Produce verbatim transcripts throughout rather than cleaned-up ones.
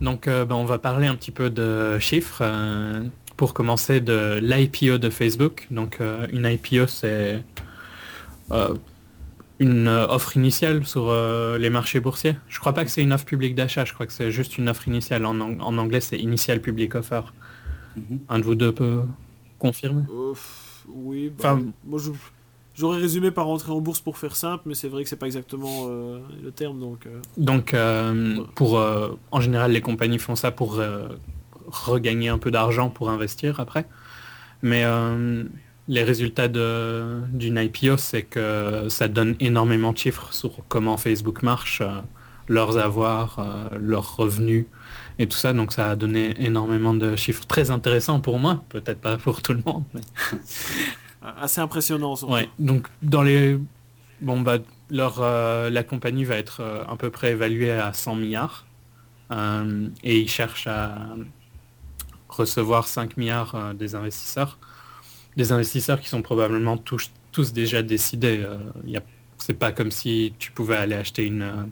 Donc, euh, ben, on va parler un petit peu de chiffres. euh, pour commencer, de l'I P O de Facebook. Donc, euh, une I P O, c'est euh, une euh, offre initiale sur euh, les marchés boursiers. Je crois pas que c'est une offre publique d'achat. Je crois que c'est juste une offre initiale. En, ang- en anglais, c'est Initial Public Offer. Mhm. Un de vous deux peut confirmer? Euh, pff, oui, bah, Enfin, moi je, j'aurais résumé par rentrer en bourse pour faire simple, mais c'est vrai que c'est pas exactement euh, le terme, donc. euh, donc, euh, ouais. pour, euh, en général, les compagnies font ça pour euh, regagner un peu d'argent pour investir après. Mais euh, les résultats de, d'une I P O, c'est que ça donne énormément de chiffres sur comment Facebook marche, euh, leurs avoirs, euh, leurs revenus et tout ça. Donc ça a donné énormément de chiffres très intéressants pour moi, peut-être pas pour tout le monde. Mais... Assez impressionnant surtout. Ouais, donc dans les... Bon, bah, leur, euh, la compagnie va être euh, à peu près évaluée à cent milliards. euh, et ils cherchent à recevoir cinq milliards euh, des investisseurs. Des investisseurs qui sont probablement tous, tous déjà décidés. Euh, y a, c'est pas comme si tu pouvais aller acheter une, euh,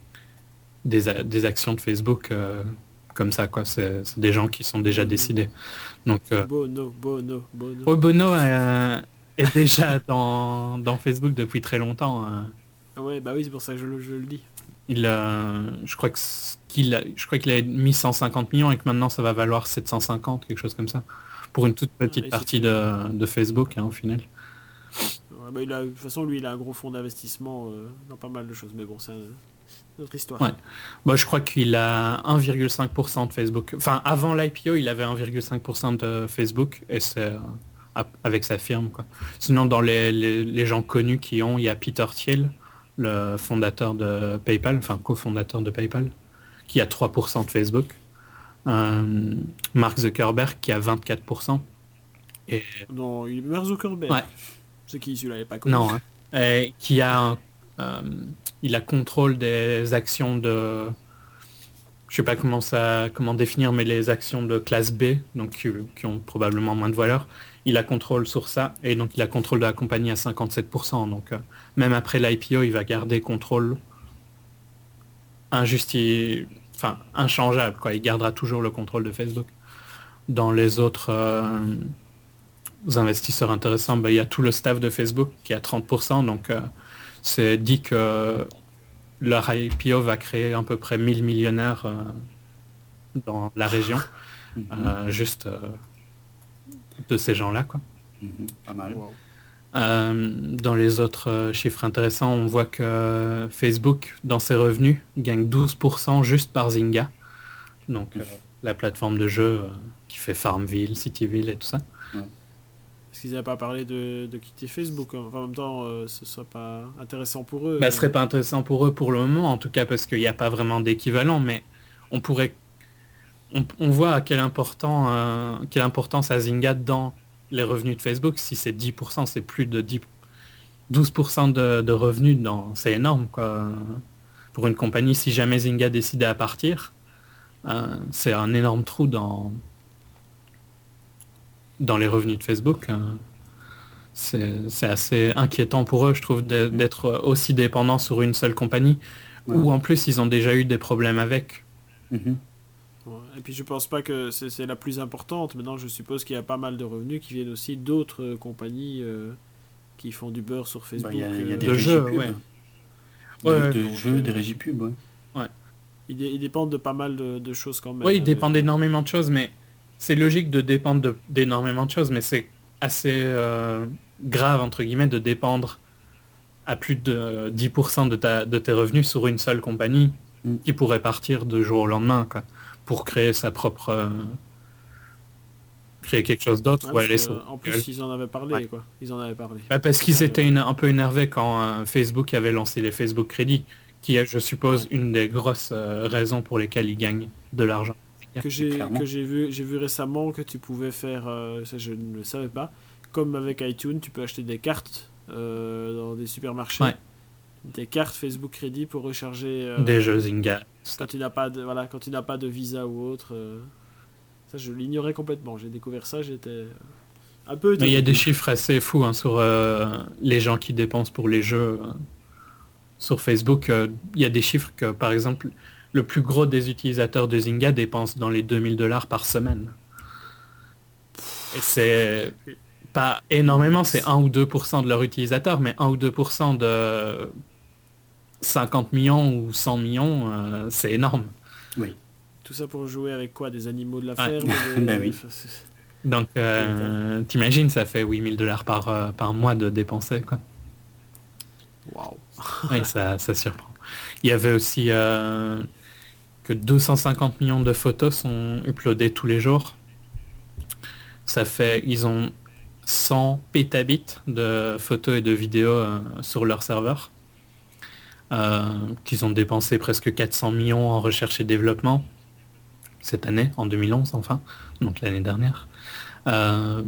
des, a- des actions de Facebook euh, comme ça, quoi. C'est, c'est des gens qui sont déjà Mhm. décidés. Donc, euh, Bono, Bono, Bono. oh, Bono euh, est déjà dans, dans Facebook depuis très longtemps. euh. Ouais, bah oui, c'est pour ça que je, le- je le dis. Il, euh, je crois que ce qu'il a, je crois qu'il a mis cent cinquante millions et que maintenant ça va valoir sept cent cinquante, quelque chose comme ça, pour une toute Ah, petite il s'est partie fait. de, de Facebook, hein, au final. Ouais, bah, il a, de toute façon, lui, il a un gros fonds d'investissement euh, dans pas mal de choses, mais bon, c'est un- une autre Ouais. histoire. Bah, je crois qu'il a un virgule cinq pour cent de Facebook. Enfin, avant l'I P O, il avait un virgule cinq pour cent de Facebook et c'est euh, ap- avec sa firme, quoi. Sinon, dans les, les- les gens connus qui ont, il y a Peter Thiel, le fondateur de PayPal, enfin cofondateur de PayPal, qui a trois pour cent de Facebook. Euh, Mark Zuckerberg qui a vingt-quatre pour cent. Et Non, il est Mark Zuckerberg. ouais, C'est qui celui-là, il est pas connu. non, hein. Et qui a un, euh, il a contrôle des actions de, je sais pas comment ça, comment définir, mais les actions de classe B, donc qui, qui ont probablement moins de valeur, il a contrôle sur ça, et donc il a contrôle de la compagnie à cinquante-sept pour cent. Donc euh, même après l'I P O, il va garder contrôle injusti... enfin inchangeable, quoi. Il gardera toujours le contrôle de Facebook. Dans les autres euh, investisseurs intéressants, bah, il y a tout le staff de Facebook qui a trente pour cent, donc euh, c'est dit que leur I P O va créer à peu près mille millionnaires euh, dans la région. Mhm. Euh, juste euh, de ces gens-là, quoi. Mhm. Pas mal. Wow. Euh, dans les autres euh, chiffres intéressants, on voit que Facebook, dans ses revenus, gagne douze pour cent juste par Zynga, donc euh, la plateforme de jeu euh, qui fait Farmville, Cityville et tout ça. Ouais. Est-ce qu'ils n'avaient pas parlé de, de quitter Facebook, hein. Enfin, en même temps, euh, ce serait pas intéressant pour eux. Bah, ce Mais... serait pas intéressant pour eux pour le moment, en tout cas parce qu'il n'y a pas vraiment d'équivalent, mais on pourrait, on, on voit à quelle, important, euh, quelle importance a Zynga dans les revenus de Facebook. Si c'est dix pour cent, c'est plus de dix, douze pour cent de, de revenus, dans, c'est énorme, quoi. Pour une compagnie, si jamais Zynga décidait à partir, euh, c'est un énorme trou dans, dans les revenus de Facebook. euh. C'est, c'est assez inquiétant pour eux, je trouve, de- Mhm. d'être aussi dépendants sur une seule compagnie, Ouais. où en plus ils ont déjà eu des problèmes avec. Mhm. Ouais. Et puis je pense pas que c'est c'est la plus importante. Maintenant, je suppose qu'il y a pas mal de revenus qui viennent aussi d'autres euh, compagnies euh, qui font du beurre sur Bah, Facebook. il y a, il y a euh, des De régies jeux, pub. ouais. Des, Ouais, ouais. de Donc, jeux, euh, des régies pub, ouais. Ouais. ils, dé- ils dépendent de pas mal de, de choses quand même, Oui, ils hein, mais dépendent bon. d'énormément de choses, mais c'est logique de dépendre de- d'énormément de choses, mais c'est assez euh, grave, entre guillemets, de dépendre à plus de dix pour cent de, ta, de tes revenus sur une seule compagnie Mm. qui pourrait partir de jour au lendemain, quoi, pour créer sa propre... euh, créer quelque chose d'autre Ouais, ou parce aller sur que en Google. plus, ils en avaient Ouais. parlé, quoi. Ils en avaient parlé. Bah, parce C'est qu'ils ça étaient le. une- un peu énervés quand euh, Facebook avait lancé les Facebook Crédits, qui est, je suppose, Ouais. une des grosses euh, raisons pour lesquelles ils gagnent de l'argent. Que j'ai Clairement. que j'ai vu j'ai vu récemment que tu pouvais faire euh, ça je ne le savais pas, comme avec iTunes tu peux acheter des cartes euh, dans des supermarchés, Ouais. des cartes Facebook Crédit pour recharger Des euh, jeux Zynga. quand tu n'as pas de voilà quand tu n'as pas de Visa ou autre, euh, ça je l'ignorais complètement. J'ai découvert ça, j'étais euh, un peu Mais il y a étonné. des chiffres assez fous hein, sur euh, les gens qui dépensent pour les jeux euh, sur Facebook. euh, Il y a des chiffres que, par exemple, le plus gros des utilisateurs de Zynga dépense dans les deux mille dollars par semaine. Et c'est pas énormément, c'est un ou deux pour cent de leurs utilisateurs, mais un ou deux pour cent de cinquante millions ou cent millions, euh, c'est énorme. Oui. Tout ça pour jouer avec quoi? Des animaux de la Ouais. ferme des... Ben oui. Enfin, c'est- Donc, euh, t'imagines, ça fait huit mille dollars par, euh, par mois de dépenser, quoi. Waouh. Oui, ça, ça surprend. Il y avait aussi euh, que deux cent cinquante millions de photos sont uploadées tous les jours. Ça fait, ils ont cent pétabits de photos et de vidéos euh, sur leur serveur. Euh, qu'ils ont dépensé presque quatre cents millions en recherche et développement cette année, en deux mille onze enfin, donc l'année dernière. Euh,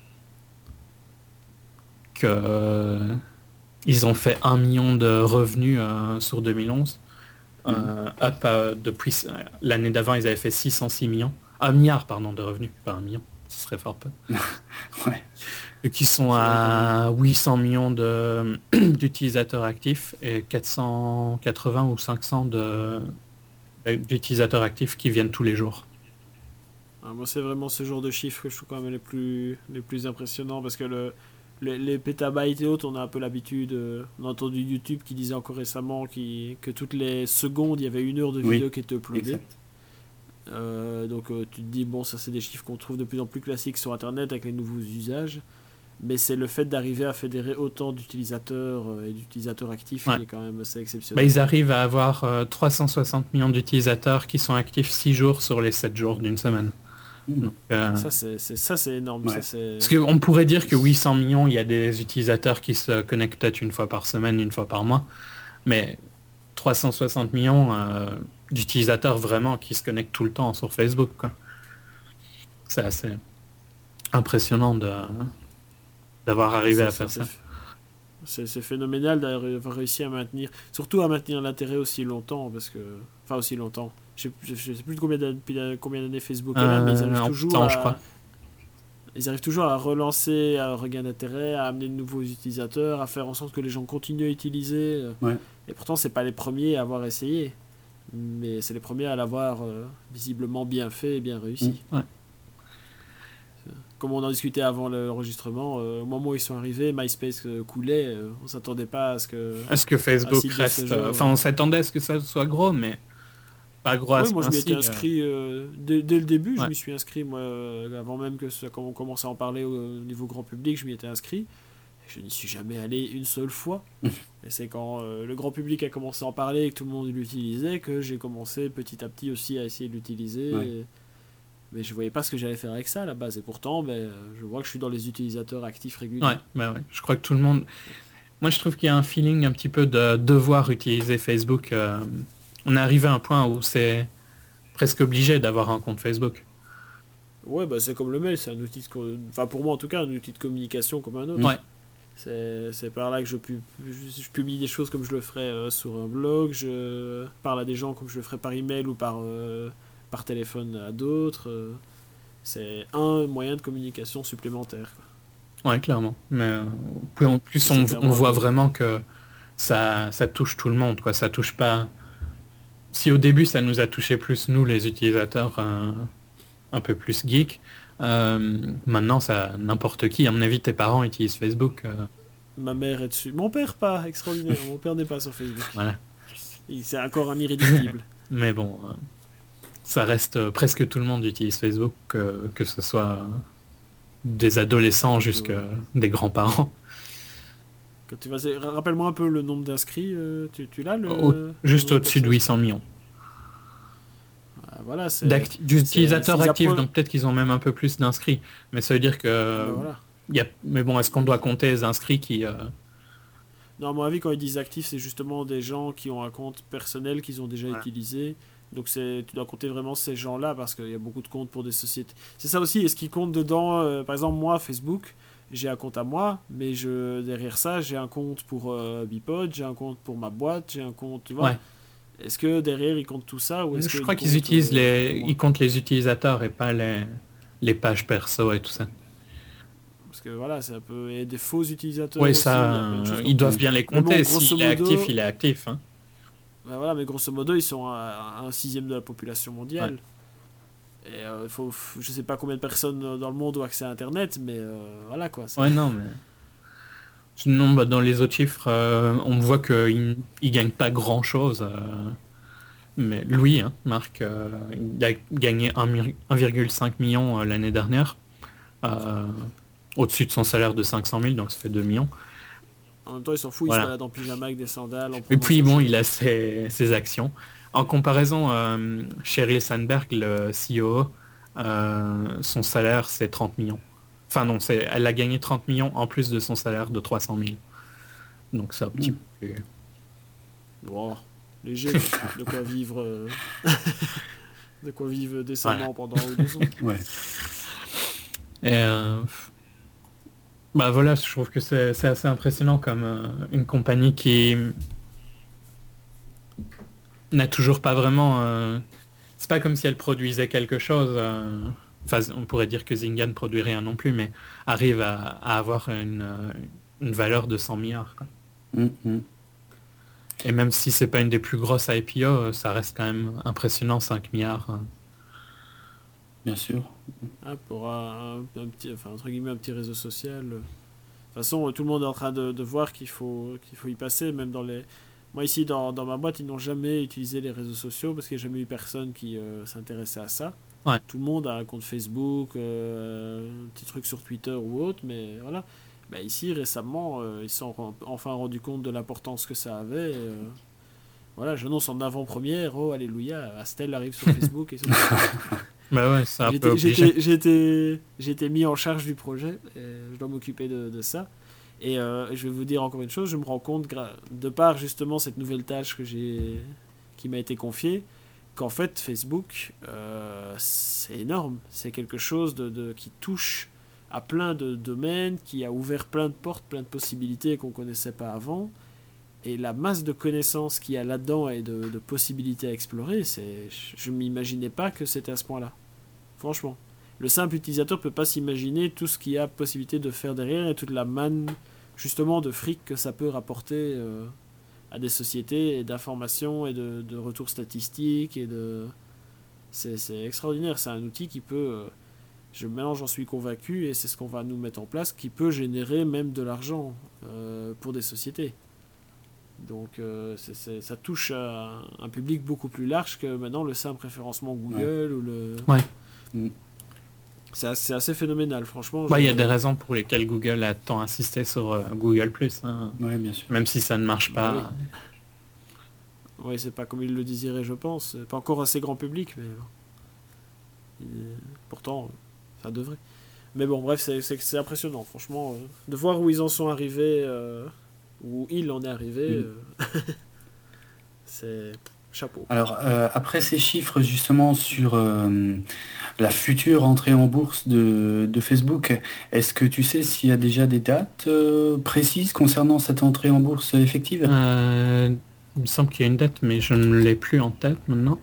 que euh, ils ont fait un million de revenus euh, sur deux mille onze. Euh, up, euh, depuis euh, l'année d'avant, ils avaient fait six cent six millions. Un milliard, pardon, de revenus, pas un million. Ce serait fort peu. Ouais. Et qui sont à huit cents millions de, d'utilisateurs actifs et quatre cent quatre-vingts ou cinq cents de, d'utilisateurs actifs qui viennent tous les jours. Ah, moi, c'est vraiment ce genre de chiffres que je trouve quand même les plus, les plus impressionnants parce que le, les, les pétabytes et autres, on a un peu l'habitude. euh, on a entendu YouTube qui disait encore récemment qui, que toutes les secondes, il y avait une heure de Oui, vidéo qui était uploadée. Exact. Euh, donc euh, tu te dis, bon, ça c'est des chiffres qu'on trouve de plus en plus classiques sur Internet avec les nouveaux usages. Mais c'est le fait d'arriver à fédérer autant d'utilisateurs euh, et d'utilisateurs actifs Ouais. qui est quand même assez Bah, exceptionnel. ils arrivent à avoir euh, trois cent soixante millions d'utilisateurs qui sont actifs six jours sur les sept jours d'une semaine. Mmh. Donc, euh, Ça, c'est, c'est, ça, c'est énorme. Ouais. Ça, c'est... parce qu'on pourrait dire que oui, cent millions, il y a des utilisateurs qui se connectent peut-être une fois par semaine, une fois par mois. Mais trois cent soixante millions euh, d'utilisateurs vraiment qui se connectent tout le temps sur Facebook, quoi. C'est assez impressionnant de, d'avoir arrivé c'est, à c'est, faire c'est, ça. c'est, c'est phénoménal d'avoir réussi à maintenir, surtout à maintenir l'intérêt aussi longtemps, parce que, enfin aussi longtemps. Je sais, je sais plus de combien d'années, depuis combien d'années Facebook est là, mais ils Euh, arrivent en toujours temps, à, je crois. ils arrivent toujours à relancer un regain d'intérêt, à amener de nouveaux utilisateurs, à faire en sorte que les gens continuent à utiliser. euh, Ouais. Et pourtant, c'est pas les premiers à avoir essayé, mais c'est les premiers à l'avoir euh, visiblement bien fait et bien réussi. Ouais. Comme on en discutait avant l'enregistrement, euh, au moment où ils sont arrivés, MySpace euh, coulait, euh, on s'attendait pas à ce que... Est-ce que un Facebook site de ce reste... genre, euh, Enfin, on s'attendait à ce que ça soit gros, mais pas gros à Oui, ce moi je m'y étais point-ci, euh. inscrit euh, dès, dès le début, je Ouais. m'y suis inscrit, moi, euh, avant même que ça, quand on commençait à en parler au, au niveau grand public, je m'y étais inscrit. Et je n'y suis jamais allé une seule fois. Et c'est quand euh, le grand public a commencé à en parler et que tout le monde l'utilisait que j'ai commencé petit à petit aussi à essayer de l'utiliser. Ouais. Et- Mais je voyais pas ce que j'allais faire avec ça à la base. Et pourtant, ben, euh, je vois que je suis dans les utilisateurs actifs réguliers. Ouais, bah ouais. Je crois que tout le monde... Moi, je trouve qu'il y a un feeling un petit peu de devoir utiliser Facebook. euh, On est arrivé à un point où c'est presque obligé d'avoir un compte Facebook. Ouais, bah, c'est comme le mail, c'est un outil de... co- Enfin, pour moi en tout cas, un outil de communication comme un autre. Ouais. C'est, c'est par là que je, pub- je, je publie des choses comme je le ferais euh, sur un blog, je parle à des gens comme je le ferais par email ou par, euh, par téléphone à d'autres. euh. C'est un moyen de communication supplémentaire, quoi. Ouais, clairement. Mais euh, plus en plus, C'est on, clairement on voit un- vraiment que ça, ça touche tout le monde, quoi. Ça touche pas... Si au début, ça nous a touché plus, nous, les utilisateurs euh, un peu plus geeks, euh, maintenant, ça n'importe qui. À mon avis, tes parents utilisent Facebook. euh, Ma mère est dessus. Mon père pas, extraordinaire. Mon père n'est pas sur Facebook. voilà. Il- C'est encore un irréductible. Mais bon, euh, ça reste euh, presque tout le monde utilise Facebook, que, que ce soit euh, des adolescents jusqu'à des grands-parents. Quand tu vas... Rappelle-moi un peu le nombre d'inscrits. euh, tu, tu l'as le... Au- juste le- au-dessus de huit cents millions. Ah, voilà, c'est... D'acti- d'utilisateurs c'est- ils actifs, apprennent- donc peut-être qu'ils ont même un peu plus d'inscrits. Mais ça veut dire que... Ah, bah, voilà. il y a... Mais bon, est-ce qu'on doit compter les inscrits qui... euh, Non, à mon avis, quand ils disent actifs, c'est justement des gens qui ont un compte personnel qu'ils ont déjà Ouais. utilisé. Donc c'est, tu dois compter vraiment ces gens-là parce qu'il y a beaucoup de comptes pour des sociétés. C'est ça aussi, est-ce qu'ils comptent dedans euh, par exemple, moi, Facebook, j'ai un compte à moi, mais je, derrière ça, j'ai un compte pour euh, Bipod, j'ai un compte pour ma boîte, j'ai un compte, tu vois. Ouais. Est-ce que derrière, ils comptent tout ça ou est-ce Je que crois ils qu'ils comptent, utilisent euh, les... pour moi Ils comptent les utilisateurs et pas les, les pages perso et tout ça. Parce que voilà, c'est un peu... Et des faux utilisateurs Oui, aussi, ça, il y a plein de choses euh, comme ils doivent bien les Mais bon, compter. grosso S'il est modo- actif, il est actif. Hein. bah voilà, mais grosso modo, ils sont à, à un sixième de la population mondiale. Ouais. Et euh, faut, faut, je sais pas combien de personnes dans le monde ont accès à Internet, mais euh, voilà quoi. Ouais, non, mais... Sinon, bah, dans les autres chiffres, euh, on voit qu'ils ne gagnent pas grand-chose. Euh... Mais Louis, hein, Marc, euh, il a gagné un virgule cinq million euh, l'année dernière. Euh, au-dessus de son salaire de cinq cent mille, donc ça fait deux millions. En même temps, il s'en fout, voilà. Il se balade en pyjama avec des sandales. En et puis bon, il a ses, ses actions. En comparaison, euh, Sheryl Sandberg, le C E O, euh, son salaire c'est trente millions. Enfin non, c'est, elle a gagné trente millions en plus de son salaire de trois cent mille. Donc c'est un petit mmh. peu... Wow, léger, de quoi vivre... Euh... de quoi vivre décemment voilà. pendant deux ans. Ouais. Et euh... Bah voilà, je trouve que c'est, c'est assez impressionnant comme euh, une compagnie qui n'a toujours pas vraiment... Euh... C'est pas comme si elle produisait quelque chose. Euh... Enfin, on pourrait dire que Zynga ne produit rien non plus, mais arrive à, à avoir une, une valeur de cent milliards. Quoi. Mm-hmm. Et même si c'est pas une des plus grosses I P O, ça reste quand même impressionnant, cinq milliards. Hein. Bien sûr. Ah, pour un, un petit, enfin, entre guillemets, un petit réseau social. De toute façon, tout le monde est en train de, de voir qu'il faut, qu'il faut y passer, même dans les... Moi, ici, dans, dans ma boîte, ils n'ont jamais utilisé les réseaux sociaux parce qu'il n'y a jamais eu personne qui euh, s'intéressait à ça. Ouais. Tout le monde a un compte Facebook, euh, un petit truc sur Twitter ou autre, mais voilà. Bah, ici, récemment, euh, ils se sont enfin rendus compte de l'importance que ça avait. Et, euh, voilà, j'annonce en avant-première, oh, alléluia, Astel arrive sur Facebook et sur Bah ouais, c'est un j'étais, peu obligé. J'étais, j'étais, j'étais mis en charge du projet, et je dois m'occuper de, de ça. Et euh, je vais vous dire encore une chose, je me rends compte, de par justement cette nouvelle tâche que j'ai, qui m'a été confiée, qu'en fait Facebook, euh, c'est énorme. C'est quelque chose de, de, qui touche à plein de domaines, qui a ouvert plein de portes, plein de possibilités qu'on ne connaissait pas avant. Et la masse de connaissances qu'il y a là-dedans et de, de possibilités à explorer, c'est, je ne m'imaginais pas que c'était à ce point-là. Franchement. Le simple utilisateur ne peut pas s'imaginer tout ce qu'il y a possibilité de faire derrière et toute la manne, justement, de fric que ça peut rapporter euh, à des sociétés et d'informations et de, de retours statistiques. Et de... c'est, c'est extraordinaire. C'est un outil qui peut... Euh, je, maintenant, j'en suis convaincu et c'est ce qu'on va nous mettre en place, qui peut générer même de l'argent euh, pour des sociétés. Donc euh, c'est, c'est, ça touche à un public beaucoup plus large que maintenant le simple référencement Google. Ouais. Ou le... Ouais. Mm. C'est assez, c'est assez phénoménal, franchement. Il bah, je... y a des raisons pour lesquelles Google a tant insisté sur euh, Google plus. Hein. Ouais, bien sûr. Même si ça ne marche pas. Oui, ouais, c'est pas comme il le désirait, je pense. C'est pas encore assez grand public, mais et... pourtant, ça devrait. Mais bon, bref, c'est, c'est, c'est impressionnant, franchement, euh, de voir où ils en sont arrivés. Euh... où il en est arrivé, mmh. euh, c'est chapeau. Alors, euh, après ces chiffres, justement, sur euh, la future entrée en bourse de, de Facebook, est-ce que tu sais s'il y a déjà des dates euh, précises concernant cette entrée en bourse effective ? euh, Il me semble qu'il y a une date, mais je ne l'ai plus en tête maintenant.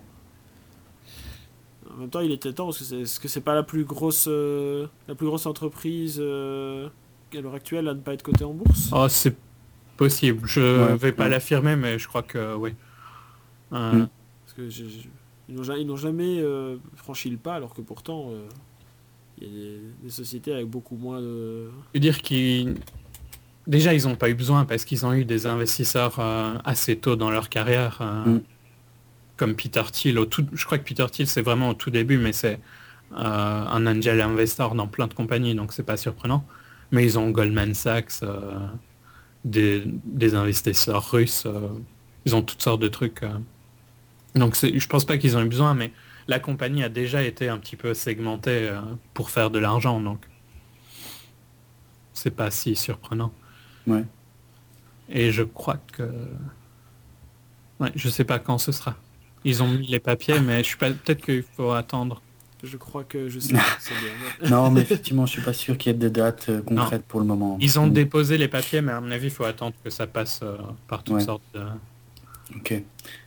En même temps, il était temps, parce que c'est, est-ce que c'est pas la plus grosse, euh, la plus grosse entreprise euh, à l'heure actuelle à ne pas être cotée en bourse ? Oh, c'est possible, je ouais, vais pas ouais. l'affirmer, mais je crois que oui. Euh... Mm. Parce que j'ai, j'ai, ils, n'ont, ils n'ont jamais euh, franchi le pas, alors que pourtant, euh, il y a des, des sociétés avec beaucoup moins de... Je veux dire qu'ils... Déjà, ils n'ont pas eu besoin, parce qu'ils ont eu des investisseurs euh, assez tôt dans leur carrière, euh, mm. comme Peter Thiel. Au tout... Je crois que Peter Thiel, c'est vraiment au tout début, mais c'est euh, un angel investor dans plein de compagnies, donc c'est pas surprenant. Mais ils ont Goldman Sachs... Euh... Des, des investisseurs russes, euh, ils ont toutes sortes de trucs. Euh. Donc c'est, je pense pas qu'ils ont eu besoin, mais la compagnie a déjà été un petit peu segmentée euh, pour faire de l'argent, donc c'est pas si surprenant. Ouais. Et je crois que... Ouais, je sais pas quand ce sera. Ils ont mis les papiers, mais je suis pas... peut-être qu'il faut attendre. Je crois que je sais. C'est bien. Non, mais effectivement, je suis pas sûr qu'il y ait des dates euh, concrètes non. pour le moment. Ils ont mmh. déposé les papiers, mais à mon avis, il faut attendre que ça passe euh, par toutes ouais. sortes de... Ok.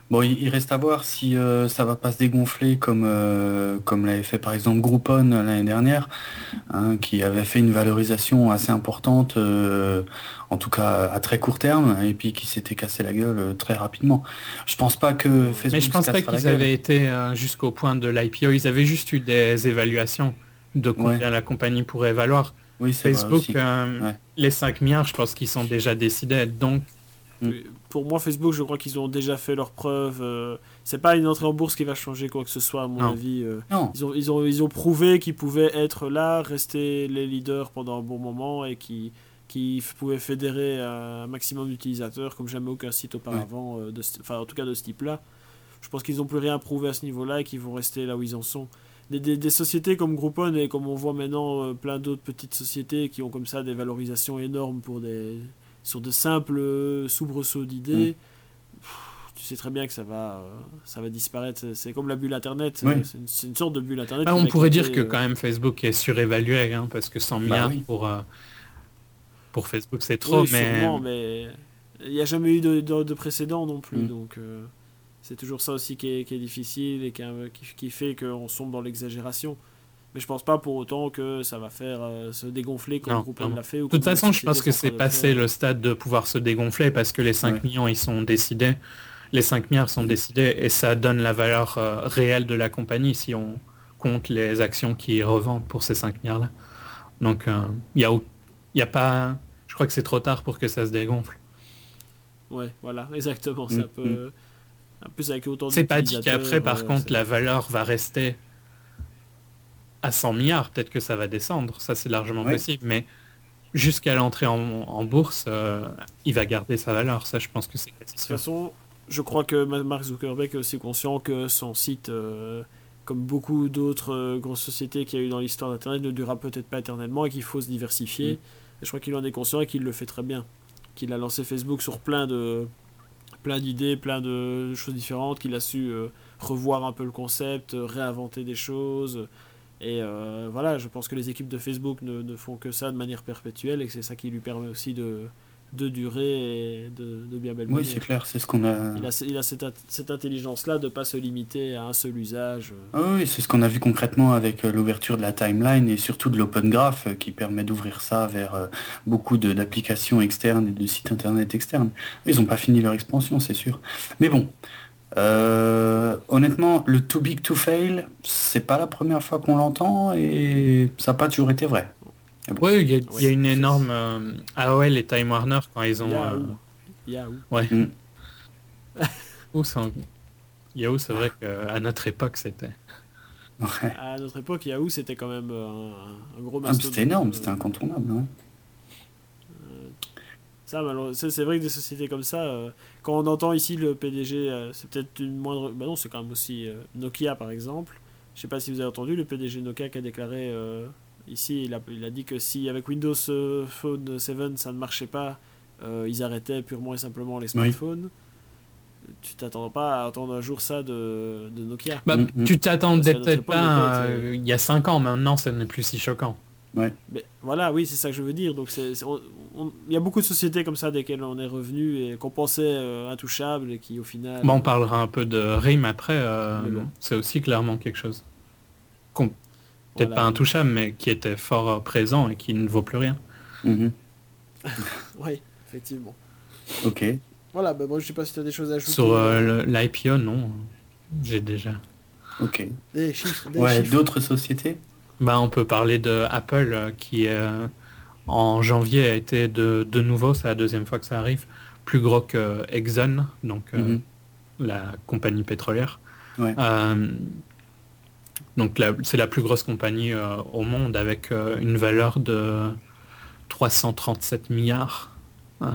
Bon, il, il reste à voir si euh, ça va pas se dégonfler comme, euh, comme l'avait fait par exemple Groupon l'année dernière, hein, qui avait fait une valorisation assez importante, euh, en tout cas à très court terme, et puis qui s'était cassé la gueule euh, très rapidement. Je pense pas que Ouais. Mais je Facebook se pense pas cassera la qu'ils gueule. avaient été euh, jusqu'au point de l'I P O. Ils avaient juste eu des évaluations de Ouais, combien la compagnie pourrait valoir. oui, c'est vrai Facebook, aussi. euh, Ouais. les cinq milliards, je pense qu'ils sont déjà décidés. Donc, Mm. Oui, pour moi, Facebook, je crois qu'ils ont déjà fait leurs preuves. euh, c'est pas une entrée en bourse qui va changer quoi que ce soit, à mon non. avis. euh. Non, Ils ont, ils ont, ils ont prouvé qu'ils pouvaient être là, rester les leaders pendant un bon moment et qui qui f- pouvaient fédérer un maximum d'utilisateurs comme jamais aucun site ouais. auparavant, euh, de ce- enfin en tout cas de ce type-là. Je pense qu'ils n'ont plus rien à prouver à ce niveau-là et qu'ils vont rester là où ils en sont. Des, des, des sociétés comme Groupon et comme on voit maintenant euh, plein d'autres petites sociétés qui ont comme ça des valorisations énormes pour des sur de simples euh, soubresauts Mm. d'idées, tu sais très bien que ça va, euh, ça va disparaître. C'est- C'est comme la bulle Internet. Oui, euh, C'est une, c'est une sorte de bulle Internet Bah, qui on va pourrait éclater. dire que euh. quand même Facebook est surévalué, hein, parce que cent bah milliards oui. pour, euh, pour Facebook, c'est trop, Oui, mais sûrement, mais il n'y a jamais eu de, de, de précédent non plus. Mm. Donc euh, c'est toujours ça aussi qui est, qui est difficile et qui, a- qui, qui fait qu'on sombre dans l'exagération. Mais je pense pas pour autant que ça va faire euh, se dégonfler comme non, Groupon clairement. l'a fait ou De toute comme d'autres façon, je pense sociétés que sont en c'est train de le passé faire. le stade de pouvoir se dégonfler parce que les cinq Ouais. millions, ils sont décidés. Les cinq milliards sont Mm. décidés et ça donne la valeur euh, réelle de la compagnie si on compte les actions qui revendent pour ces cinq milliards-là. Donc, euh, il y a, au- il y a pas... Je crois que c'est trop tard pour que ça se dégonfle. Ouais, voilà, exactement. Mm. Ça Mm. peut. En plus, avec autant C'est pas dit qu'après, d'utilisateurs, par euh, contre, c'est- la valeur va rester à cent milliards. Peut-être que ça va descendre. Ça, c'est largement Ouais. possible. Mais jusqu'à l'entrée en, en bourse, euh, il va garder sa valeur. Ça, je pense que c'est quasi de toute sûr. façon, je crois que Ma- Mark Zuckerberg est aussi conscient que son site, euh, comme beaucoup d'autres euh, grosses sociétés qu'il y a eu dans l'histoire d'Internet, ne durera peut-être pas éternellement et qu'il faut se diversifier. Mm. Et je crois qu'il en est conscient et qu'il le fait très bien. Qu'il a lancé Facebook sur plein de plein d'idées, plein de choses différentes, qu'il a su euh, revoir un peu le concept, euh, réinventer des choses. Et euh, voilà, je pense que les équipes de Facebook ne, ne font que ça de manière perpétuelle et que c'est ça qui lui permet aussi de, de durer et de, de bien belle Oui, c'est manière. clair, c'est ce qu'on a. Il a, il a cette, cette intelligence-là de ne pas se limiter à un seul usage. Ah oui, c'est ce qu'on a vu concrètement avec euh, l'ouverture de la timeline et surtout de l'Open Graph euh, qui permet d'ouvrir ça vers euh, beaucoup de- d'applications externes et de sites internet externes. Ils n'ont pas fini leur expansion, c'est sûr. Mais bon, euh, honnêtement, le too big to fail, c'est pas la première fois qu'on l'entend et ça n'a pas toujours été vrai. Mais bon. Oui, il y, a- il y a Oui, une c'est- énorme... euh, A O L et Time Warner, quand ils ont... euh, Yahoo! Yahoo! ouais. Mm. Ou c'est- Yahoo, c'est vrai qu'à notre époque, c'était... Ouais. À notre époque, Yahoo, c'était quand même euh, un, un gros Ah, mais c'était énorme, euh, c'était incontournable. Hein. Ça, malheureux- c'est c'est vrai que des sociétés comme ça, euh, quand on entend ici le P D G, euh, c'est peut-être une moindre. Bah non, c'est quand même aussi euh, Nokia par exemple. Je sais pas si vous avez entendu le P D G de Nokia qui a déclaré euh, ici, il a, il a dit que si avec Windows euh, Phone sept ça ne marchait pas, euh, ils arrêtaient purement et simplement les smartphones. Tu t'attends pas à entendre un jour ça de, de Nokia. Bah, Mm, mm. tu t'attendais Parce qu'à notre peut-être époque, pas Nokia était- euh, il y a cinq ans, maintenant, ça n'est plus si choquant. Ouais. Mais voilà, oui, c'est ça que je veux dire. Donc, c'est, c'est- on- on- il y a beaucoup de sociétés comme ça desquelles on est revenu et qu'on pensait euh, intouchables et qui, au final. Bon, on parlera un peu de RIM après. euh, Mais bon. C'est aussi clairement quelque chose. Qu'on- Peut-être voilà, pas oui. intouchable, mais qui était fort euh, présent et qui ne vaut plus rien. Mhm. Oui, effectivement. Ok. Voilà, bah moi je sais pas si tu as des choses à ajouter. Sur euh, l'I P O, non. J'ai déjà. Ok. Des chiffres, des Ouais, chiffres. d'autres sociétés? Bah, on peut parler de Apple euh, qui euh, en janvier a été de, de nouveau, c'est la deuxième fois que ça arrive, plus gros que Exxon, donc euh, Mhm. la compagnie pétrolière. Ouais. Euh, donc la- c'est la plus grosse compagnie euh, au monde avec euh, une valeur de trois cent trente-sept milliards. Euh,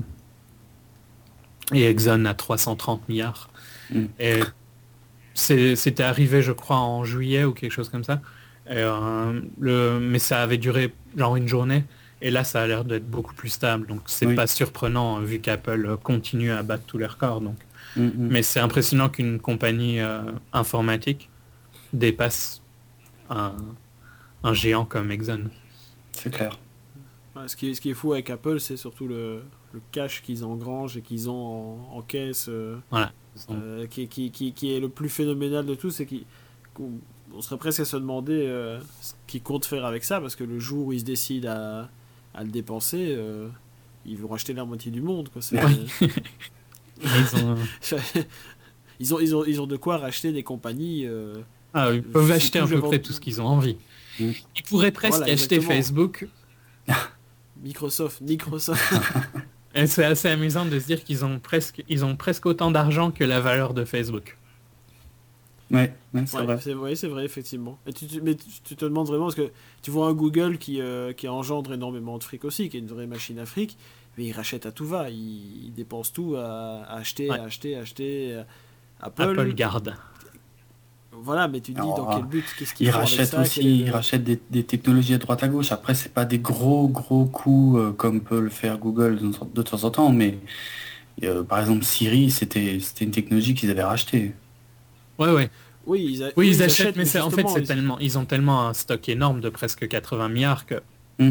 et Exxon à trois cent trente milliards. Mm. Et c'est- c'était arrivé, je crois, en juillet ou quelque chose comme ça. Et, euh, le, mais ça avait duré genre une journée. Et là, ça a l'air d'être beaucoup plus stable. Donc, c'est Oui. pas surprenant euh, vu qu'Apple continue à battre tous les records. Donc. Mhm. Mais c'est impressionnant qu'une compagnie euh, informatique dépasse un, un géant comme Exxon. C'est clair. Ouais, ce, qui est, ce qui est fou avec Apple, c'est surtout le, le cash qu'ils engrangent et qu'ils ont en, en caisse, euh, Voilà. euh, qui, qui, qui, qui est le plus phénoménal de tout, c'est qu'on on serait presque à se demander euh, ce qu'ils comptent faire avec ça, parce que le jour où ils se décident à, à le dépenser, euh, ils vont racheter la moitié du monde. Quoi. C'est, Oui. Ils ont... ils, ont, ils, ont, ils ont de quoi racheter des compagnies. Euh, Ah, ils peuvent acheter à surtout, peu je près vends- tout ce qu'ils ont envie. Mm. Ils pourraient presque Voilà, acheter exactement. Facebook. Microsoft, Microsoft. Et c'est assez amusant de se dire qu'ils ont presque, ils ont presque autant d'argent que la valeur de Facebook. Ouais, ouais, c'est Ouais, vrai. c'est vrai, c'est vrai, effectivement. Et tu, tu- mais tu, tu te demandes vraiment, parce que tu vois un Google qui, euh, qui engendre énormément de fric aussi, qui est une vraie machine à fric, mais il rachète à tout va, il, il dépense tout à, à acheter, Ouais. à acheter, à acheter. euh, Apple, Apple garde. voilà, mais tu te dis Alors, dans quel but, qu'est-ce qu'ils Ils font avec rachètent ça, aussi, quel est ils le- rachètent des, des technologies à droite à gauche. Après, c'est pas des gros gros coups euh, comme peut le faire Google de, de temps en temps, mais euh, par exemple Siri, c'était c'était une technologie qu'ils avaient rachetée. Ouais, ouais. Oui, ils, a- Oui, oui, ils achètent, mais c'est, en fait, justement, c'est ils- tellement, ils ont tellement un stock énorme de presque quatre-vingts milliards que... Hmm.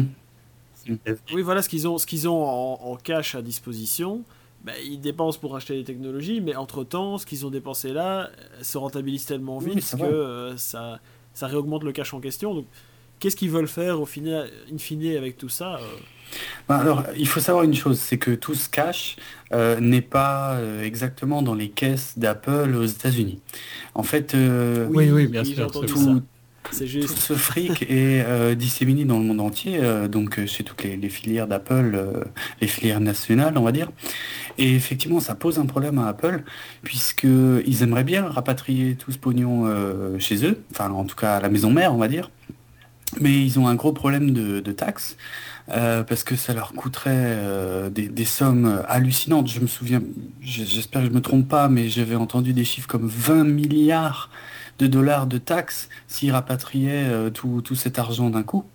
Oui, voilà ce qu'ils ont, ce qu'ils ont en, en cash à disposition. Ben, ils dépensent pour acheter des technologies, mais entre-temps, ce qu'ils ont dépensé là euh, se rentabilise tellement Oui, vite c'est que vrai. euh, ça, ça réaugmente le cash en question. Donc, qu'est-ce qu'ils veulent faire au final, in fine avec tout ça euh, Ben alors, il faut savoir une chose, c'est que tout ce cash euh, n'est pas euh, exactement dans les caisses d'Apple aux États-Unis. En fait, euh, Oui, oui, bien j'ai sûr, entendu c'est ça. tout, C'est tout juste. ce fric est euh, disséminé dans le monde entier, euh, donc euh, chez toutes les, les filières d'Apple, euh, les filières nationales, on va dire. Et effectivement, ça pose un problème à Apple, puisqu'ils aimeraient bien rapatrier tout ce pognon euh, chez eux, enfin en tout cas à la maison mère, on va dire. Mais ils ont un gros problème de, de taxes, euh, parce que ça leur coûterait euh, des, des sommes hallucinantes. Je me souviens, j- j'espère que je me trompe pas, mais j'avais entendu des chiffres comme vingt milliards de dollars de taxes s'ils rapatriaient euh, tout, tout cet argent d'un coup.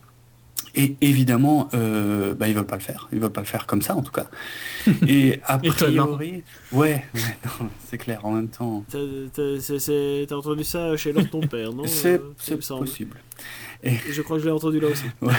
Et évidemment, euh, bah, ils veulent pas le faire. Ils veulent pas le faire comme ça, en tout cas. Et a Étonnant. priori, ouais, ouais, non, c'est clair. En même temps, T'as, t'as- c'est- c'est- t'as entendu ça chez leur ton père, non c'est euh, il c'est me semble. possible. Je crois que je l'ai entendu là aussi. Ouais.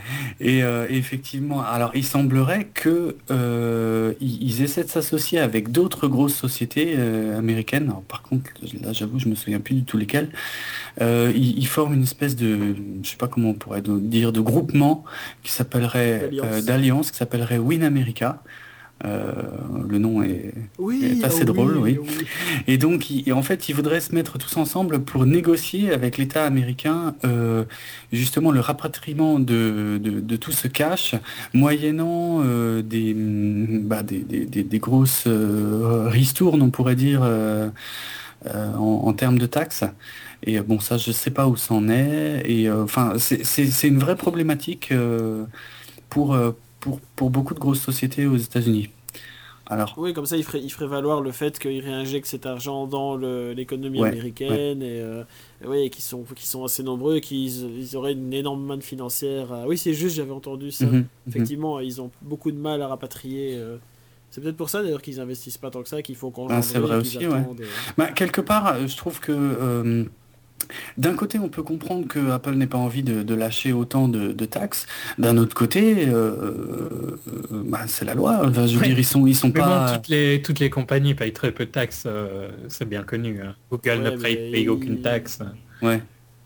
Et euh, effectivement, alors il semblerait que euh, ils, ils essaient de s'associer avec d'autres grosses sociétés euh, américaines. Alors, par contre, là, j'avoue, je me souviens plus du tout lesquelles. Euh, ils, ils forment une espèce de, je sais pas comment on pourrait do- dire, de groupement qui s'appellerait D'alliance. euh, d'alliance, qui s'appellerait Win America. Euh, le nom est, Oui, est assez oh drôle, oui. oui. Et donc, il- et en fait, ils voudraient se mettre tous ensemble pour négocier avec l'État américain euh, justement le rapatriement de, de, de tout ce cash, moyennant euh, des, mm, bah, des, des, des- des grosses euh, ristournes, on pourrait dire, euh, euh, en, en termes de taxes. Et euh, bon, ça, je sais pas où ça en est. Et euh, enfin, c'est c'est- c'est une vraie problématique euh, pour, euh, pour, pour beaucoup de grosses sociétés aux États-Unis. Alors, Oui, comme ça, il ferait, il ferait valoir le fait qu'ils réinjectent cet argent dans le- l'économie Ouais, américaine et, euh, et ouais, et qu'ils sont, qu'ils sont assez nombreux et qu'ils ils auraient une énorme manne financière. à- Oui, c'est juste, j'avais entendu ça. mhm, mhm. Effectivement, ils ont beaucoup de mal à rapatrier. euh. C'est peut-être pour ça d'ailleurs qu'ils investissent pas tant que ça, qu'il faut qu'on Ah, c'est vrai qu'ils aussi, ouais. attendent. euh. Bah, quelque part, euh, je trouve que euh, d'un côté, on peut comprendre que Apple n'ait pas envie de, de lâcher autant de, de taxes. D'un autre côté, euh, euh, bah, c'est la loi. Enfin, je veux Ouais. dire, ils sont, ils sont Mais bon, pas. toutes les, toutes les compagnies payent très peu de taxes, euh, c'est bien connu. hein. Google Ouais, ne paye, mais paye il- aucune taxe. Ouais.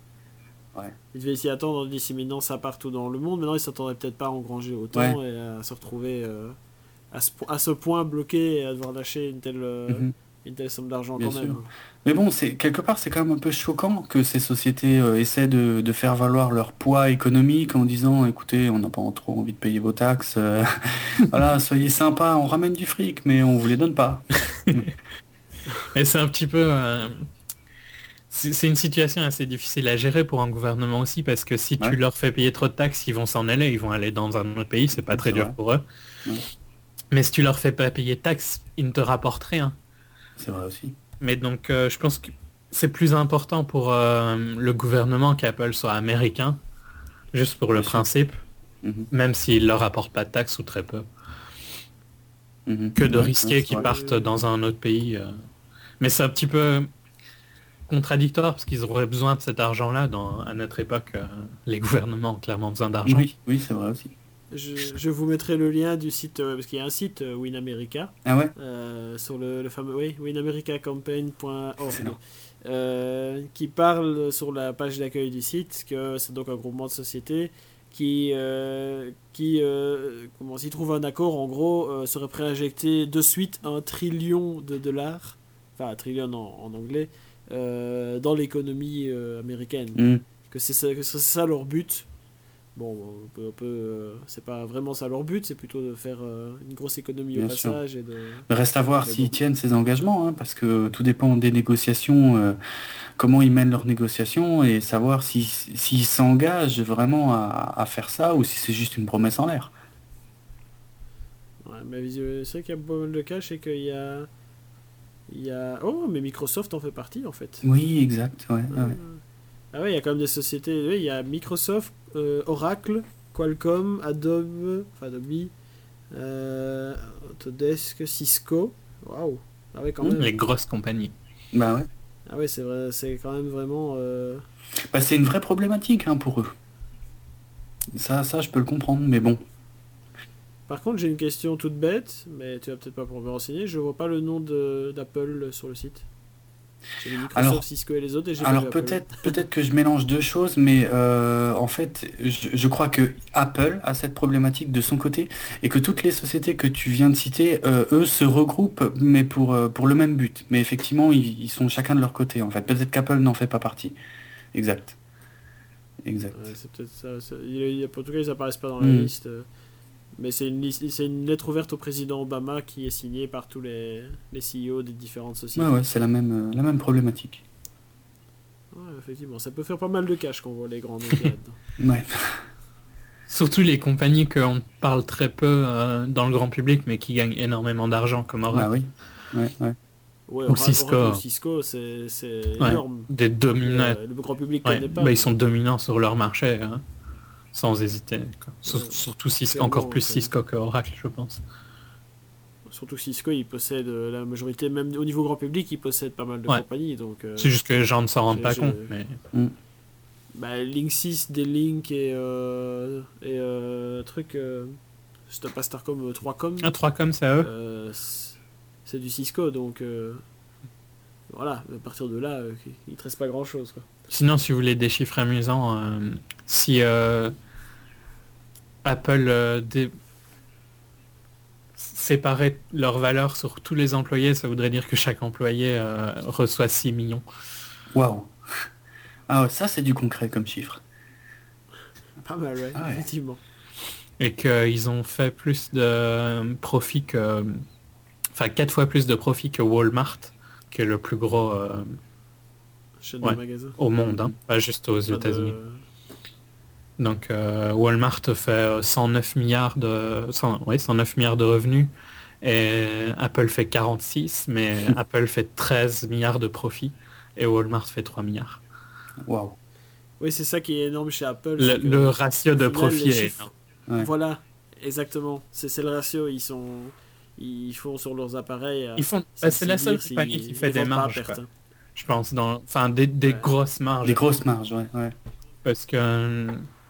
Ils devaient s'y attendre en disséminant ça partout dans le monde. Maintenant, ils s'attendraient peut-être pas à engranger autant et à se retrouver euh, à, ce, po- à ce point bloqué et à devoir lâcher une telle, euh, Mhm. une telle somme d'argent Bien quand même. sûr. Mais bon, c'est quelque part, c'est quand même un peu choquant que ces sociétés euh, essaient de, de faire valoir leur poids économique en disant, écoutez, on n'a pas trop envie de payer vos taxes. euh, voilà, soyez sympas, on ramène du fric, mais on vous les donne pas. Et c'est un petit peu... euh, c'est c'est une situation assez difficile à gérer pour un gouvernement aussi, parce que si Ouais. tu leur fais payer trop de taxes, ils vont s'en aller, ils vont aller dans un autre pays, c'est pas très C'est dur vrai. pour eux. Ouais. Mais si tu leur fais pas payer de taxes, ils ne te rapportent rien. C'est vrai aussi. Mais donc euh, je pense que c'est plus important pour euh, le gouvernement qu'Apple soit américain, juste pour le Bien sûr. principe, Mhm. même s'il leur apporte pas de taxes ou très peu, Mhm. que de Ouais, risquer ouais, qu'ils ouais. partent dans un autre pays. euh. Mais c'est un petit peu contradictoire parce qu'ils auraient besoin de cet argent-là. Dans, à notre époque, euh, les gouvernements ont clairement besoin d'argent. Oui, oui, c'est vrai aussi. je, je vous mettrai le lien du site, euh, parce qu'il y a un site euh, WinAmerica, Ah ouais. euh, sur le, le fameux oui, win america campaign point org, Excellent. euh, qui parle sur la page d'accueil du site que c'est donc un groupement de sociétés qui, euh, qui euh, comment s'y trouve un accord, en gros, euh, serait prêt à injecter de suite un trillion de dollars, enfin un trillion en, en anglais, euh, dans l'économie euh, américaine. Mm. Que c'est ça, que c'est ça leur but. Bon, on peut, on peut, euh, c'est pas vraiment ça leur but, c'est plutôt de faire euh, une grosse économie Bien au sûr. passage et de. Reste à voir Mais s'ils bon. tiennent ces engagements, hein, parce que tout dépend des négociations, euh, comment ils mènent leurs négociations et savoir si- s'ils s'engagent vraiment à, à faire ça ou si c'est juste une promesse en l'air. Ouais, mais visu- c'est vrai qu'il y a pas mal de cash et qu'il y a, il y a. Oh, mais Microsoft en fait partie en fait. Oui, exact. Ouais, Ah, ouais. ah ouais, il y a quand même des sociétés. Oui, il y a Microsoft, euh, Oracle, Qualcomm, Adobe, enfin Adobe, euh, Autodesk, Cisco. Waouh. Ah ouais, quand Mmh. même. Les grosses compagnies. Bah ouais. Ah ouais, c'est vrai, c'est quand même vraiment. euh, Bah, c'est une vraie problématique, hein, pour eux. Ça, ça, je peux le comprendre, mais bon. Par contre, j'ai une question toute bête, mais tu vas peut-être pas pour me renseigner. Je vois pas le nom de d'Apple sur le site. J'ai mis Microsoft, Alors- Cisco et les autres et j'ai pas Alors vu Apple. peut-être peut-être que je mélange deux choses, mais euh, en fait, je, je crois que Apple a cette problématique de son côté et que toutes les sociétés que tu viens de citer, euh, eux, se regroupent, mais pour, euh, pour le même but. Mais effectivement, ils, ils sont chacun de leur côté, en fait. Peut-être qu'Apple n'en fait pas partie. Exact. Exact. Ouais, c'est peut-être ça. ça- il y a- il y a- en tout cas, ils apparaissent pas dans la Mm. liste. euh, Mais c'est une, liste- c'est une lettre ouverte au président Obama qui est signée par tous les, les C E O des différentes sociétés. Ouais, ouais, c'est la même, euh, la même problématique. Ouais, effectivement, ça peut faire pas mal de cash quand on voit les grands noms qu'il y a là-dedans. Ouais. Surtout les compagnies qu'on parle très peu euh, dans le grand public, mais qui gagnent énormément d'argent, comme Oracle. Bah oui. Ouais, ouais. Ouais, Ou Oracle- Cisco. Oracle ou Cisco, c'est c'est Ouais, énorme. des dominants. Euh, le grand public Ouais, connaît pas. bah, ils sont dominants sur leur marché, hein, sans hésiter. quoi. Sur- Ouais. surtout Cisco, Clairement, encore plus c'est- Cisco que Oracle, je pense. Surtout Cisco, il possède euh, la majorité, même au niveau grand public, il possède pas mal de Ouais. compagnies. Donc, euh, C'est juste que les gens ne s'en rendent j'ai- pas j'ai- compte. Mais... bah, Linksys, D-Link et, euh, et euh, truc, euh, c'était pas Starcom, euh, trois com. Un trois comme c'est à eux. Euh, c'est c'est du Cisco, donc euh, voilà, à partir de là, euh, il te reste pas grand chose. Quoi. Sinon, si vous voulez des chiffres amusants, euh, si euh, Apple euh, dé- séparait leur valeur sur tous les employés, ça voudrait dire que chaque employé euh, reçoit six millions. Waouh. Ah ouais, ça c'est du concret comme chiffre. Pas mal, ouais, Ah ouais. effectivement. Et qu'ils ont fait plus de profit que... Enfin, quatre fois plus de profit que Walmart, qui est le plus gros euh, Chaîne Ouais. de magasins. au monde, hein, pas juste aux Pas de- États-Unis. Donc euh, Walmart fait euh, cent neuf milliards de cent, ouais, cent neuf milliards de revenus et Apple fait quarante-six, mais Apple fait treize milliards de profit et Walmart fait trois milliards. Waouh. Oui, c'est ça qui est énorme chez Apple. Le, c'est que, le ratio au de final, profit les est chiffres- énorme. Ouais. Voilà, exactement. C'est c'est le ratio. Ils sont, ils font sur leurs appareils. euh, Ils font, sans bah, c'est la se seule dire s'ils- compagnie qui ils fait des vendent pas à marges, perte, quoi. hein. Je pense, dans, enfin des, des Ouais. grosses marges. Des grosses marges, ouais. ouais. Parce que euh,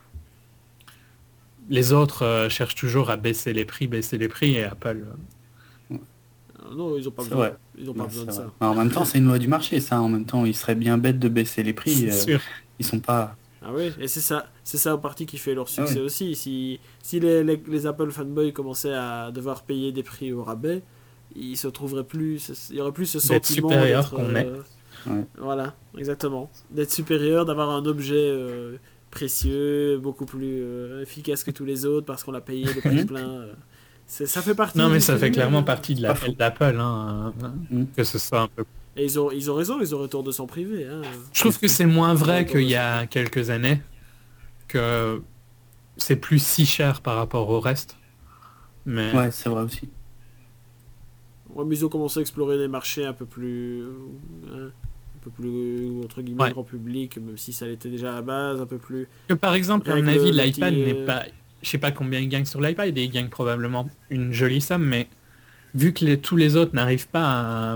les autres euh, cherchent toujours à baisser les prix, baisser les prix, et Apple... euh, Euh, Non, ils ont pas C'est besoin. vrai. Ils ont pas Ouais, besoin de c'est ça. vrai. En même temps, c'est une loi du marché, ça. En même temps, il serait bien bête de baisser les prix. c'est euh, sûr. Ils sont pas. Ah oui, et c'est ça, c'est ça en partie qui fait leur succès Ah oui. aussi. Si, si les, les, les Apple fanboys commençaient à devoir payer des prix au rabais, ils se trouveraient plus, il y aurait plus ce D'être sentiment supérieur d'être, qu'on est. Ouais. Voilà, exactement. D'être supérieur, d'avoir un objet euh, précieux, beaucoup plus euh, efficace que tous les autres parce qu'on l'a payé le prix Mhm. plein. euh. C'est- ça fait partie. Non, mais du ça fait phénomène, clairement hein. partie de Pas l'appel faux. d'Apple, hein, euh, Mm. que ce soit un peu... Et ils ont, ils ont raison, ils ont tort de s'en priver. Hein. Je trouve que c'est moins vrai Ouais, qu'il y a quelques années, que c'est plus si cher par rapport au reste. Mais Ouais, c'est vrai aussi. Ouais, mais ils ont commencé à explorer des marchés un peu plus, euh, hein, un peu plus entre guillemets Ouais. grand public, même si ça l'était déjà à la base, un peu plus. que par exemple, à mon Règle avis, le l'iPad petit, n'est euh, pas... Je sais pas combien il gagne sur l'iPad, et il gagne probablement une jolie somme, mais vu que les, tous les autres n'arrivent pas à,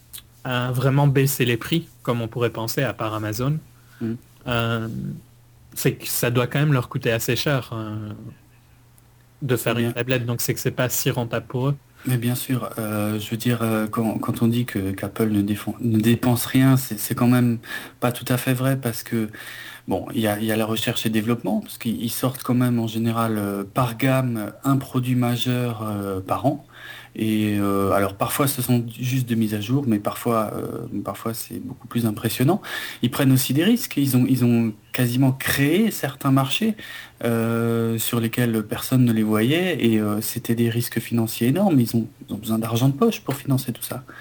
à vraiment baisser les prix, comme on pourrait penser, à part Amazon, Mm. euh, c'est que ça doit quand même leur coûter assez cher euh, de faire Bien. une tablette, donc c'est que c'est pas si rentable pour eux. Mais bien sûr, euh, je veux dire, euh, quand, quand on dit que qu'Apple ne, défend- ne dépense rien, c'est c'est quand même pas tout à fait vrai parce que, bon, il y a, il y a la recherche et développement, parce qu'ils ils sortent quand même en général euh, par gamme un produit majeur euh, par an. Et euh, alors parfois ce sont juste des mises à jour, mais parfois, euh, parfois c'est beaucoup plus impressionnant. Ils prennent aussi des risques. Ils ont, ils ont quasiment créé certains marchés euh, sur lesquels personne ne les voyait, et euh, c'était des risques financiers énormes. Ils ont, ils ont besoin d'argent de poche pour financer tout ça.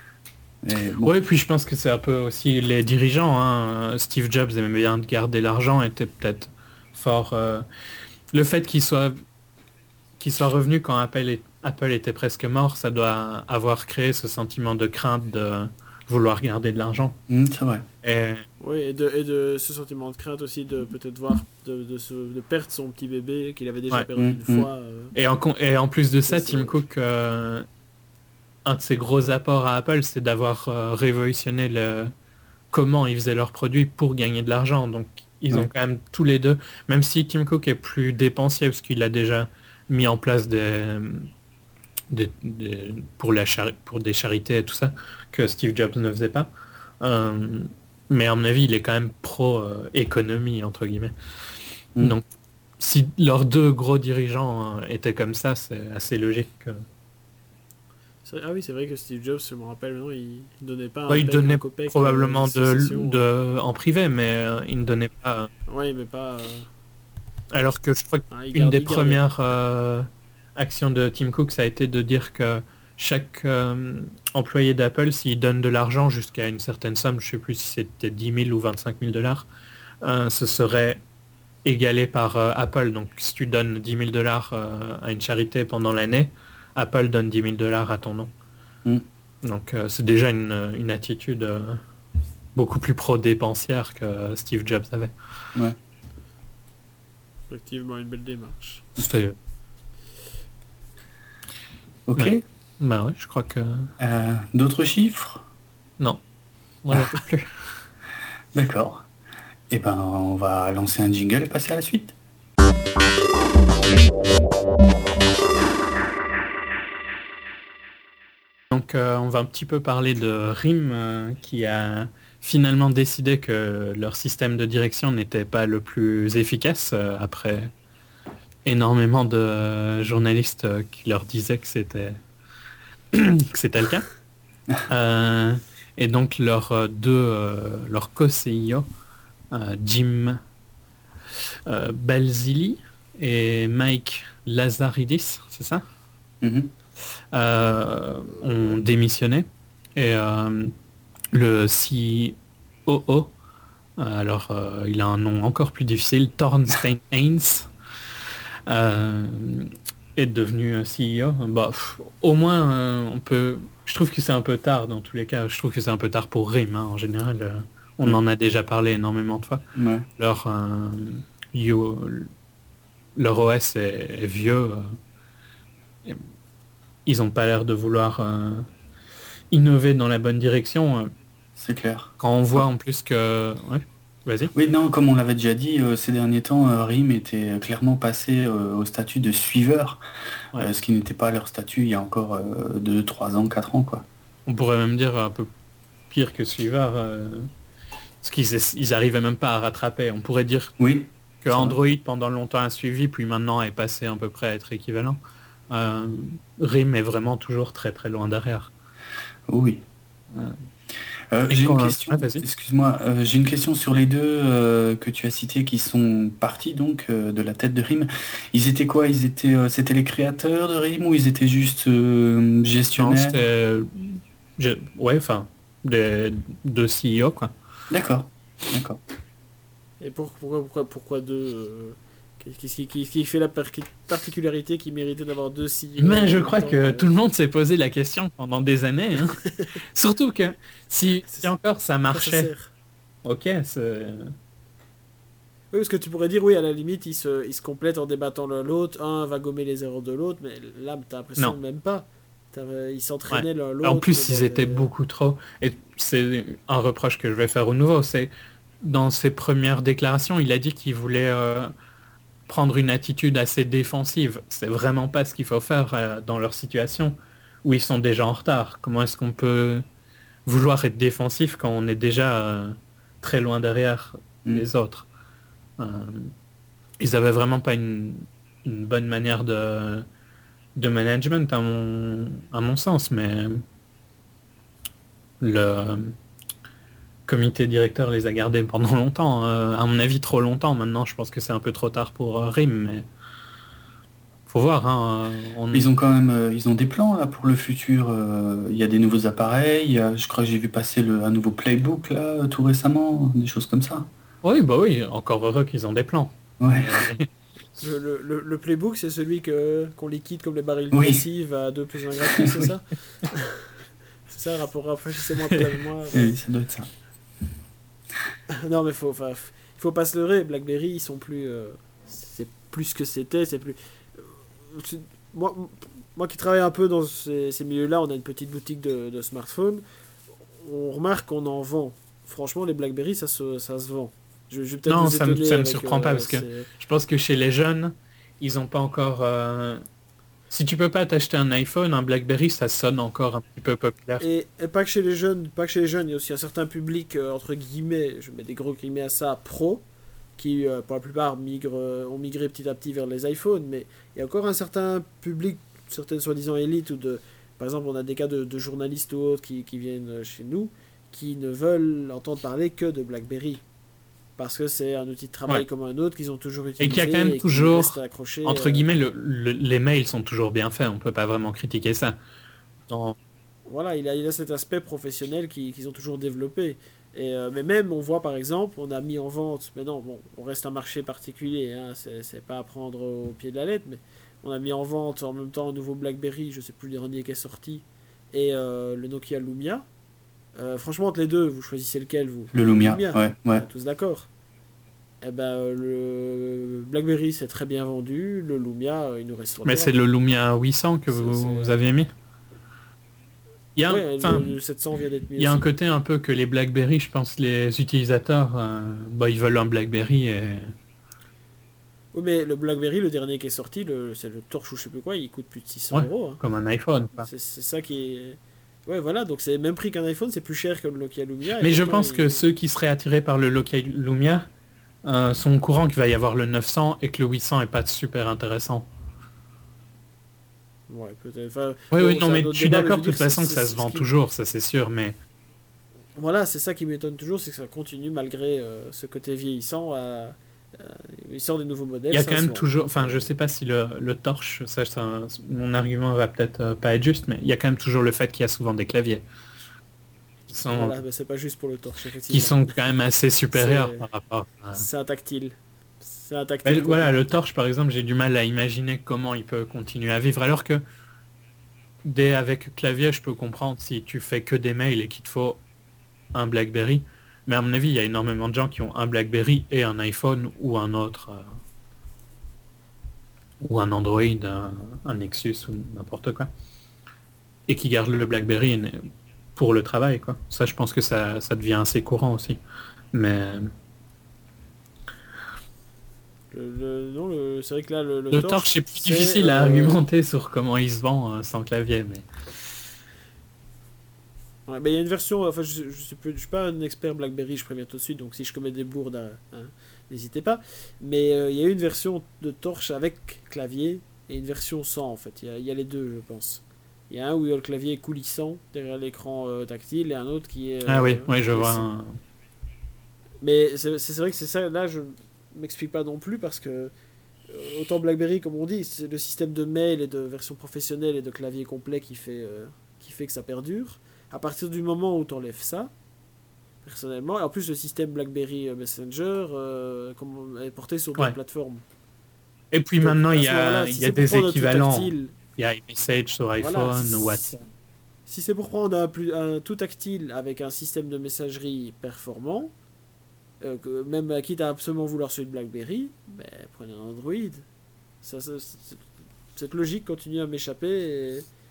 Et bon, Oui, puis je pense que c'est un peu aussi les dirigeants, hein. Steve Jobs aimait bien garder l'argent, était peut-être fort... euh, Le fait qu'il soit, qu'il soit revenu quand Apple, est- Apple était presque mort, ça doit avoir créé ce sentiment de crainte de vouloir garder de l'argent. hum, c'est vrai. Et Oui, et de, et de ce sentiment de crainte aussi de peut-être voir, de, de, se- de perdre son petit bébé qu'il avait déjà ouais. perdu Mm, une mm. fois. euh. Et en, con- et en plus de ça, C'est- Tim Cook, euh, un de ses gros apports à Apple, c'est d'avoir euh, révolutionné le, comment ils faisaient leurs produits pour gagner de l'argent. Donc ils ont Ouais. quand même tous les deux, même si Tim Cook est plus dépensier parce qu'il a déjà mis en place des, des- des- pour, la chari- pour des charités et tout ça, que Steve Jobs ne faisait pas. Euh, mais à mon avis, il est quand même pro euh, économie, entre guillemets. Mm. Donc si leurs deux gros dirigeants euh, étaient comme ça, c'est assez logique. que- c'est- Ah oui, c'est vrai que Steve Jobs, je me rappelle maintenant, il il donnait pas un Ouais, il pec, donnait un copec, probablement euh, de, succession. de, en privé, mais euh, il ne donnait pas. euh, Oui, mais pas. euh, Alors que je crois hein, il qu'une garde- des il gardait. premières euh, actions de Tim Cook, ça a été de dire que chaque euh, employé d'Apple, s'il donne de l'argent jusqu'à une certaine somme, je sais plus si c'était dix mille ou vingt-cinq mille dollars, euh, ce serait égalé par euh, Apple. Donc si tu donnes dix mille dollars euh, à une charité pendant l'année, Apple donne dix mille dollars à ton nom. Mm. Donc euh, c'est déjà une, une attitude euh, beaucoup plus pro-dépensière que Steve Jobs avait. Ouais. Effectivement, une belle démarche. C'était- Ok. Ouais. Bah ouais, je crois que... Euh, d'autres chiffres? Non. Moi non plus. D'accord. Eh ben, on va lancer un jingle et passer à la suite. Donc euh, on va un petit peu parler de R I M euh, qui a finalement décidé que leur système de direction n'était pas le plus efficace euh, après énormément de euh, journalistes euh, qui leur disaient que c'était que c'était le cas. Euh, et donc leurs euh, deux euh, leurs co-C E O, euh, Jim euh, Balzili et Mike Lazaridis, c'est ça, Mhm. euh, ont démissionné. Et euh, le C O O, euh, alors euh, il a un nom encore plus difficile, Thornstein Haynes, euh, est devenu C E O. Bah, pff, au moins, euh, on peut... Je trouve que c'est un peu tard dans tous les cas. Je trouve que c'est un peu tard pour R I M, hein, en général. euh, on Mm. en a déjà parlé énormément de fois. Ouais. Leur, euh, yo- leur O S est, est vieux. euh, ils n'ont pas l'air de vouloir euh, innover dans la bonne direction. euh, C'est clair. Quand on voit en plus que... Ouais, vas-y. Oui, non, comme on l'avait déjà dit, euh, ces derniers temps, euh, R I M était clairement passé euh, au statut de suiveur, Ouais. euh, ce qui n'était pas leur statut il y a encore deux, trois ans, quatre ans, quoi. On pourrait même dire un peu pire que suiveur. euh, parce qu'ils ess- ils arrivaient même pas à rattraper. On pourrait dire Oui, que c'est vrai. Android pendant longtemps a suivi, puis maintenant est passé à peu près à être équivalent. Euh, R I M est vraiment toujours très très loin derrière. Oui. Ouais. Euh, Et j'ai une quand- question, ah, vas-y. excuse-moi, euh, j'ai une question sur les deux euh, que tu as cités qui sont partis donc euh, de la tête de R I M. Ils étaient quoi? Ils étaient, euh, c'était les créateurs de R I M ou ils étaient juste euh, Non, gestionnaires? c'était... je- Ouais, enfin, des- deux C E O, quoi. D'accord, d'accord. Et pour- pourquoi, pourquoi, pourquoi deux euh, Qu'est-ce qui, qui, qui fait la par- particularité qui méritait d'avoir deux C E O Mais en je même crois temps, que euh, tout le monde s'est posé la question pendant des années. hein. Surtout que si, si encore ça à quoi ça marchait, sert ok, c'est... Oui, parce que tu pourrais dire, oui, à la limite, ils se, ils se complètent en débattant l'un l'autre. Un va gommer les erreurs de l'autre, mais là, t'as l'impression Non. même pas. T'as- Ils s'entraînaient l'un l'autre. En plus, ils dans étaient des- beaucoup trop. Et c'est un reproche que je vais faire au nouveau, c'est dans ses premières déclarations, il a dit qu'il voulait euh, prendre une attitude assez défensive. C'est vraiment pas ce qu'il faut faire euh, dans leur situation où ils sont déjà en retard. Comment est-ce qu'on peut vouloir être défensif quand on est déjà euh, très loin derrière Mm. les autres? Euh, Ils avaient vraiment pas une, une bonne manière de, de management à mon, à mon sens, mais le comité directeur les a gardés pendant longtemps, euh, à mon avis trop longtemps. Maintenant, je pense que c'est un peu trop tard pour euh, R I M, mais faut voir. Hein, euh, on- Ils ont quand même, euh, ils ont des plans là pour le futur. euh, Il y a des nouveaux appareils. il y a- je crois que j'ai vu passer le, un nouveau playbook là euh, tout récemment, des choses comme ça. Oui, bah oui, encore heureux qu'ils ont des plans. Ouais. Mais- Le, le, le- le playbook, c'est celui que qu'on liquide comme les barils de Oui. lessive à deux plus un gratuit, c'est ça? C'est ça, rapport rafraîchissez-moi pour la mémoire. Oui, ça doit être ça. Non, mais faut, enfin, f- il faut pas se leurrer. BlackBerry, ils sont plus. euh, c'est plus ce que c'était. C'est plus. euh, c'est- Moi, moi qui travaille un peu dans ces, ces milieux-là, on a une petite boutique de, de smartphones. On remarque qu'on en vend. Franchement, les BlackBerry, ça se, ça se vend. Je, je vais peut-être Non, vous ça me, étonner ça me avec, surprend pas euh, parce que c'est- je pense que chez les jeunes, ils n'ont pas encore. euh, Si tu peux pas t'acheter un iPhone, un BlackBerry, ça sonne encore un petit peu populaire. Et, et pas que chez les jeunes, pas que chez les jeunes, il y a aussi un certain public, euh, entre guillemets, je mets des gros guillemets à ça, pro, qui euh, pour la plupart migrent, euh, ont migré petit à petit vers les iPhones, mais il y a encore un certain public, certaines soi-disant élites, ou de, par exemple on a des cas de, de journalistes ou autres qui, qui viennent euh, chez nous, qui ne veulent entendre parler que de BlackBerry. Parce que c'est un outil de travail Ouais. comme un autre qu'ils ont toujours Et utilisé. qu'il y a quand même qui toujours, restent accrochés, entre euh, guillemets, le- le- les mails sont toujours bien faits. On peut pas vraiment critiquer ça. Dans- Voilà, il a, il a cet aspect professionnel qui- qu'ils ont toujours développé. Et, euh, mais même, on voit par exemple, on a mis en vente, mais non, bon, on reste un marché particulier, hein, c'est c'est pas à prendre au pied de la lettre, mais on a mis en vente en même temps un nouveau BlackBerry, je sais plus le dernier qui est sorti, et euh, le Nokia Lumia. Euh, franchement, entre les deux, vous choisissez lequel, vous? Le Lumia. Ouais, ouais. On est tous d'accord. Eh ben, euh, le BlackBerry c'est très bien vendu, le Lumia, euh, il nous reste sur le Mais bras. c'est le Lumia huit cents que C'est- vous, c'est- vous avez mis. Il y a, un- Ouais, enfin, le, le sept cents vient d'être mis il y a un aussi. côté un peu que les BlackBerry, je pense, les utilisateurs, euh, bah, ils veulent un BlackBerry et Oui, mais le BlackBerry, le dernier qui est sorti, le, c'est le Torch ou je sais plus quoi, il coûte plus de six cents Ouais. euros. hein. comme un iPhone. quoi. C'est, c'est ça qui est. Ouais, voilà, donc c'est le même prix qu'un iPhone, c'est plus cher que le Nokia Lumia. et Mais je pourtant, pense il- que ceux qui seraient attirés par le Nokia Lumia euh, sont au courant qu'il va y avoir le neuf cents et que le huit cents est pas super intéressant. Ouais, peut-être. Enfin, Oui, bon, oui, c'est non, un mais autre je suis débat, mais d'accord je de veux toute dire, façon c'est- que ça c'est se ce vend qui- toujours, ça c'est sûr, mais Voilà, c'est ça qui m'étonne toujours, c'est que ça continue malgré euh, ce côté vieillissant. À, euh, il sort des nouveaux modèles. il y a ça quand se même vend. toujours, enfin je sais pas si le, le torche, ça, c'est un- mon argument va peut-être euh, pas être juste, mais il y a quand même toujours le fait qu'il y a souvent des claviers qui sont, Voilà, mais c'est pas juste pour le Torch, qui effectivement. sont quand même assez supérieurs C'est- par rapport à... C'est un tactile. C'est un Bah, tactile. voilà, le torche par exemple, j'ai du mal à imaginer comment il peut continuer à vivre, alors que des, avec clavier, je peux comprendre si tu fais que des mails et qu'il te faut un BlackBerry. Mais à mon avis, il y a énormément de gens qui ont un BlackBerry et un iPhone ou un autre, euh, ou un Android, un, un Nexus ou n'importe quoi, et qui gardent le BlackBerry pour le travail, quoi. Ça, je pense que ça, ça devient assez courant aussi. Mais Le, le- non, le- c'est vrai que là, le, le le Torch, torche, c'est plus c'est, difficile à euh, argumenter sur comment il se vend euh, sans clavier. Mais Ouais, bah, il y a une version, enfin je, je, suis plus- je suis pas un expert BlackBerry, je préviens tout de suite, donc si je commets des bourdes, hein, hein, n'hésitez pas. Mais euh, il y a une version de Torch avec clavier et une version sans en fait. Il y a, il y a les deux, je pense. Il y a un où il y a le clavier coulissant derrière l'écran euh, tactile et un autre qui est. ah euh, oui, oui, je qui est vois. sans. un- Mais c'est c'est vrai que c'est ça, là je m'explique pas non plus parce que euh, autant BlackBerry, comme on dit, c'est le système de mail et de version professionnelle et de clavier complet qui fait, euh, qui fait que ça perdure. À partir du moment où tu enlèves ça, personnellement, et en plus le système BlackBerry Messenger euh, comme- est porté sur d'autres Ouais. plateformes. Et puis Donc, maintenant, à il y ce a, moment-là, il si y a c'est pour des prendre un tout équivalents. tactile, Il y a iMessage sur iPhone, Voilà, si- WhatsApp. si c'est pour prendre un, plus, un tout tactile avec un système de messagerie performant, euh, que même euh, quitte à absolument vouloir celui de BlackBerry, ben, prenez un Android. Ça, ça- c'est- cette logique continue à m'échapper. Et,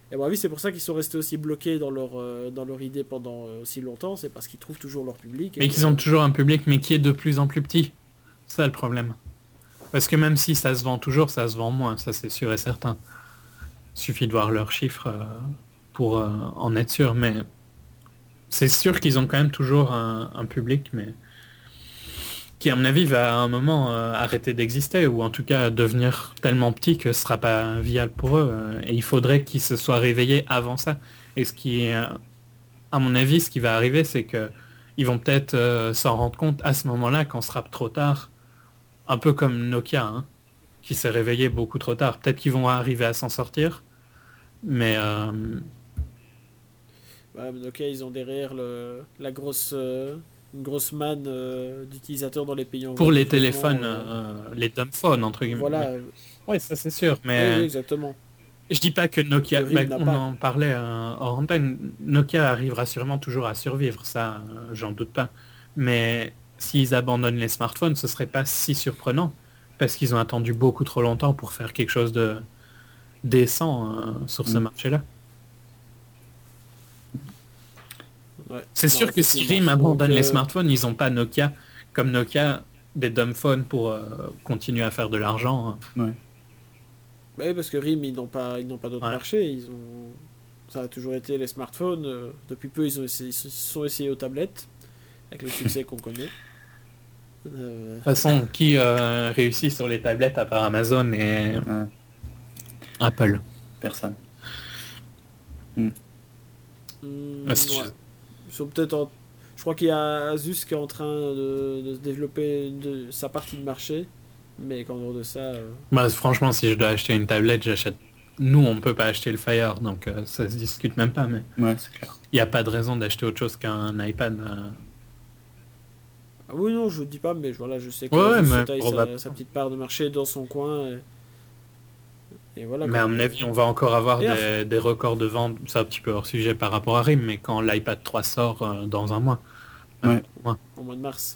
Et à mon avis, c'est pour ça qu'ils sont restés aussi bloqués dans leur, euh, dans leur idée pendant euh, aussi longtemps, c'est parce qu'ils trouvent toujours leur public. Et Mais que- qu'ils ont toujours un public, mais qui est de plus en plus petit. C'est ça le problème. Parce que même si ça se vend toujours, ça se vend moins, ça c'est sûr et certain. Il suffit de voir leurs chiffres euh, pour euh, en être sûr, mais c'est sûr qu'ils ont quand même toujours un, un public, mais qui à mon avis va à un moment euh, arrêter d'exister, ou en tout cas devenir tellement petit que ce sera pas viable pour eux. euh, Et il faudrait qu'ils se soient réveillés avant ça. Et ce qui est, euh, à mon avis, ce qui va arriver, c'est que ils vont peut-être euh, s'en rendre compte à ce moment-là, quand ce sera trop tard, un peu comme Nokia, hein, qui s'est réveillé beaucoup trop tard. Peut-être qu'ils vont arriver à s'en sortir, mais euh, Ouais, mais ok, ils ont derrière le, la grosse, euh, une grosse manne euh, d'utilisateurs dans les pays en voie pour de les développement, téléphones, euh, euh, les dumb phones, entre guillemets. voilà. euh, Ouais, ça c'est sûr, Oui, oui, mais exactement. je dis pas que Nokia, Que bah, RIM n'a on pas. en parlait euh, hors antenne, Nokia arrivera sûrement toujours à survivre, ça, euh, j'en doute pas. Mais s'ils abandonnent les smartphones, ce serait pas si surprenant, parce qu'ils ont attendu beaucoup trop longtemps pour faire quelque chose de décent euh, sur ce Mm. marché-là. Ouais. C'est Non, sûr que si effectivement. RIM abandonne Donc, les euh, smartphones, ils n'ont pas Nokia, comme Nokia, des dumb phones pour euh, continuer à faire de l'argent. Ouais. bah oui, parce que RIM, ils n'ont pas, ils n'ont pas d'autre Ouais. marché. Ils ont, ça a toujours été les smartphones. euh, depuis peu, ils, ont essayé, ils se sont essayés aux tablettes, avec le succès qu'on connaît. Euh, De toute façon, qui euh, réussit sur les tablettes à part Amazon et Ouais. Apple? Personne. hum, Ah, si ouais. je- Ils sont peut-être en- Je crois qu'il y a Asus qui est en train de, de se développer de, sa partie de marché, mais qu'en dehors de ça, euh, Bah, franchement, si je dois acheter une tablette, j'achète. Nous, on peut pas acheter le Fire, donc euh, ça se discute même pas. Mais Ouais, c'est clair. il n'y a pas de raison d'acheter autre chose qu'un iPad. euh. ah oui, non, je dis pas, mais voilà, je sais que Ouais, ouais, Asus mais se taille sa, probable- sa petite part de marché dans son coin. Et, et voilà. Mais quoi. à mon avis, on va encore avoir Et des, des records de vente. C'est un petit peu hors sujet par rapport à RIM, mais quand l'iPad trois sort euh, dans un mois. Ouais. Ouais. Au mois de mars.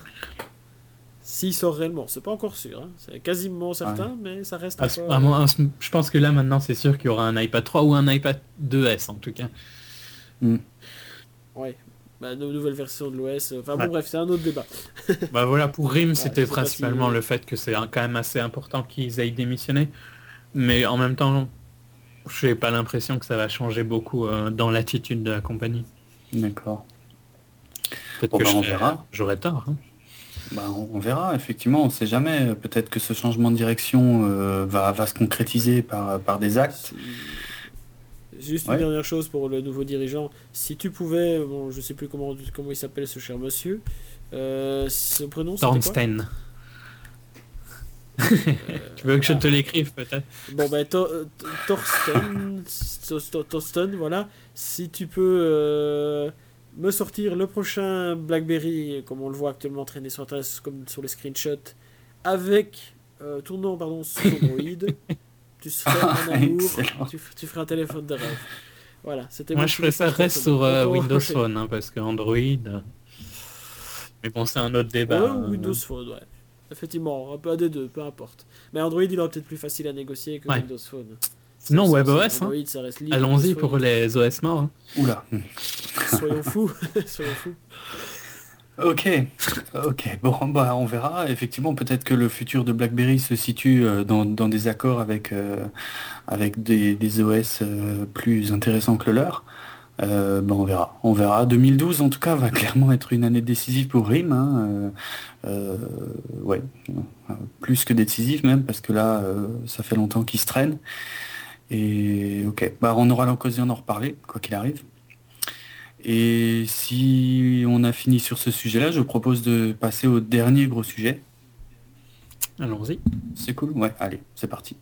S'il sort réellement, c'est pas encore sûr. Hein. C'est quasiment certain, mais ça reste À ce- encore. à mon- à ce- je pense que là, maintenant, c'est sûr qu'il y aura un iPad trois ou un iPad deux S en tout cas. Mm. Ouais. Bah, nos nouvelles versions de l'O S. Enfin Ouais. bon, bref, c'est un autre débat. Bah voilà, pour RIM, c'était je sais pas principalement si- le fait que c'est un- quand même assez important qu'ils aillent démissionner. Mais en même temps, j'ai pas l'impression que ça va changer beaucoup euh, dans l'attitude de la compagnie. D'accord. Peut-être Bon, que bah, je on serais- verra. j'aurais tort. hein. Bah, on on verra, effectivement, on sait jamais. Peut-être que ce changement de direction euh, va, va se concrétiser par, par des actes. Si- Juste Ouais. une dernière chose pour le nouveau dirigeant. Si tu pouvais, bon, je sais plus comment, comment il s'appelle ce cher monsieur. Euh, son prénom, c'était quoi Thornstein. Euh, Tu veux que je ah. te l'écrive peut-être? Bon ben Thor- euh, Thorsten, Thor- Thorsten, voilà. Si tu peux euh, me sortir le prochain BlackBerry, comme on le voit actuellement traîner sur Internet, comme sur les screenshots, avec euh, tournant pardon sous Android, tu serais un amour, Excellent. tu, f- tu ferais un téléphone de rêve. Voilà, c'était Moi mon je petit ferais ça message reste personnel. sur euh, Donc, on va Windows enchaîner. Phone, hein, parce que Android... euh, Mais bon, c'est un autre débat. Ouais, hein. ou Windows Phone, ouais. Effectivement, un peu un des deux, peu importe. Mais Android, il est peut-être plus facile à négocier que Ouais. Windows Phone. Sinon, Ça, WebOS, c'est- hein. Android, ça reste libre, Allons-y Windows pour Phone, les O S morts. hein. Oula. Soyons fous, soyons fous. Ok, ok. Bon, bah, on verra. Effectivement, peut-être que le futur de BlackBerry se situe euh, dans, dans des accords avec, euh, avec des, des O S euh, plus intéressants que le leur. Euh, bah, on verra. On verra. deux mille douze, en tout cas, va clairement être une année décisive pour RIM. Hein. Euh, euh, ouais, Euh, plus que décisive même, parce que là, euh, ça fait longtemps qu'ils se traînent. Et ok, bah, on aura l'occasion d'en reparler, quoi qu'il arrive. Et si on a fini sur ce sujet-là, je propose de passer au dernier gros sujet. Allons-y. C'est cool? Ouais, allez, c'est parti.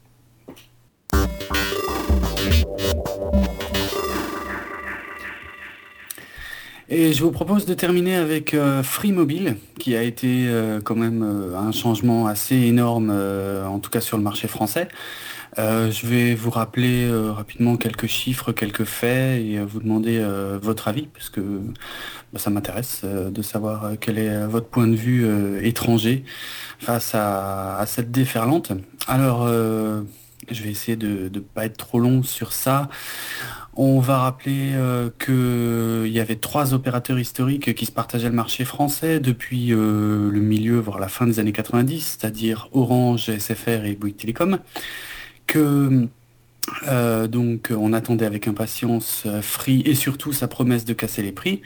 Et je vous propose de terminer avec euh, Free Mobile, qui a été euh, quand même euh, un changement assez énorme, euh, en tout cas sur le marché français. Euh, je vais vous rappeler euh, rapidement quelques chiffres, quelques faits, et euh, vous demander euh, votre avis, parce que bah, ça m'intéresse euh, de savoir euh, quel est euh, votre point de vue euh, étranger face à, à cette déferlante. Alors, euh, Je vais essayer de ne pas être trop long sur ça. On va rappeler euh, qu'il y avait trois opérateurs historiques qui se partageaient le marché français depuis euh, le milieu, voire la fin des années quatre-vingt-dix, c'est-à-dire Orange, S F R et Bouygues Télécom, que euh, donc on attendait avec impatience euh, Free et surtout sa promesse de casser les prix.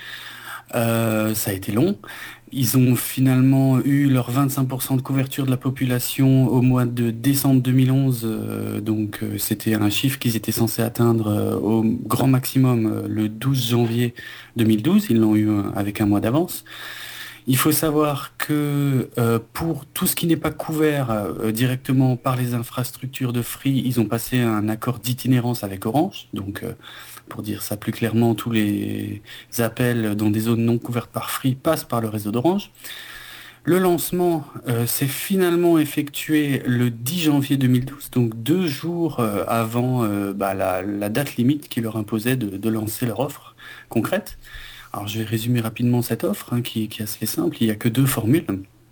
Euh, ça a été long. Ils ont finalement eu leurs vingt-cinq pour cent de couverture de la population au mois de décembre deux mille onze. Euh, donc euh, c'était un chiffre qu'ils étaient censés atteindre euh, au grand maximum euh, le douze janvier deux mille douze. Ils l'ont eu euh, avec un mois d'avance. Il faut savoir que euh, pour tout ce qui n'est pas couvert euh, directement par les infrastructures de Free, ils ont passé un accord d'itinérance avec Orange. Donc, euh, pour dire ça plus clairement, tous les appels dans des zones non couvertes par Free passent par le réseau d'Orange. Le lancement euh, s'est finalement effectué le dix janvier deux mille douze, donc deux jours euh, avant euh, bah, la, la date limite qui leur imposait de, de lancer leur offre concrète. Alors je vais résumer rapidement cette offre hein, qui, qui est assez simple. Il n'y a que deux formules.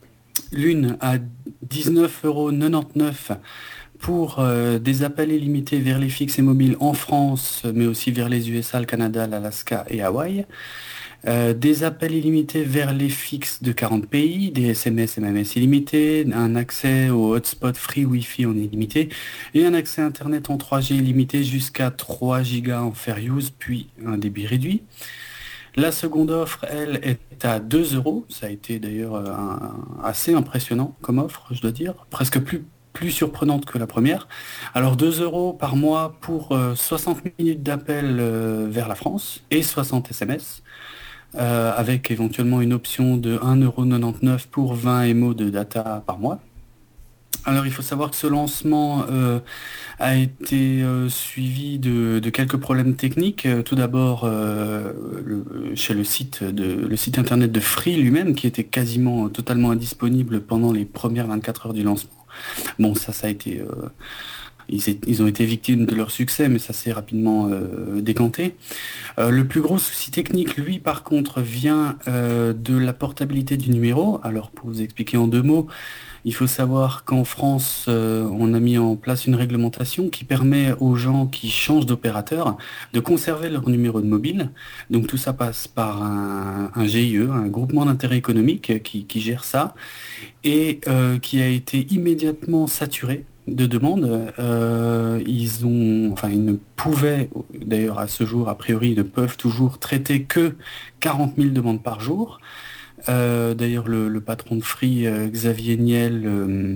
L'une à dix-neuf euros quatre-vingt-dix-neuf pour euh, des appels illimités vers les fixes et mobiles en France, mais aussi vers les U S A, le Canada, l'Alaska et Hawaï. Euh, des appels illimités vers les fixes de quarante pays, des S M S et M M S illimités, un accès au hotspot free Wi-Fi en illimité et un accès Internet en trois G illimité jusqu'à trois gigas en fair use, puis un débit réduit. La seconde offre, elle, est à deux euros. Ça a été d'ailleurs un- assez impressionnant comme offre, je dois dire. Presque plus, plus surprenante que la première. Alors deux euros par mois pour euh, soixante minutes d'appel euh, vers la France et soixante S M S. Euh, avec éventuellement une option de un euro quatre-vingt-dix-neuf pour vingt mégaoctets de data par mois. Alors il faut savoir que ce lancement euh, a été euh, suivi de, de quelques problèmes techniques. Euh, Tout d'abord euh, le- chez le site de le site internet de Free lui-même qui était quasiment euh, totalement indisponible pendant les premières vingt-quatre heures du lancement. Bon ça ça a été euh, ils, est- ils ont été victimes de leur succès, mais ça s'est rapidement euh, décanté. Euh, le plus gros souci technique, lui, par contre, vient euh, de la portabilité du numéro. Alors, pour vous expliquer en deux mots, il faut savoir qu'en France, euh, on a mis en place une réglementation qui permet aux gens qui changent d'opérateur de conserver leur numéro de mobile. Donc tout ça passe par un, un G I E, un groupement d'intérêt économique qui, qui gère ça et euh, qui a été immédiatement saturé de demandes. Euh, ils ont, enfin, ils ne pouvaient, d'ailleurs à ce jour, a priori, ils ne peuvent toujours traiter que quarante mille demandes par jour. Euh, d'ailleurs, le, le patron de Free, euh, Xavier Niel, euh,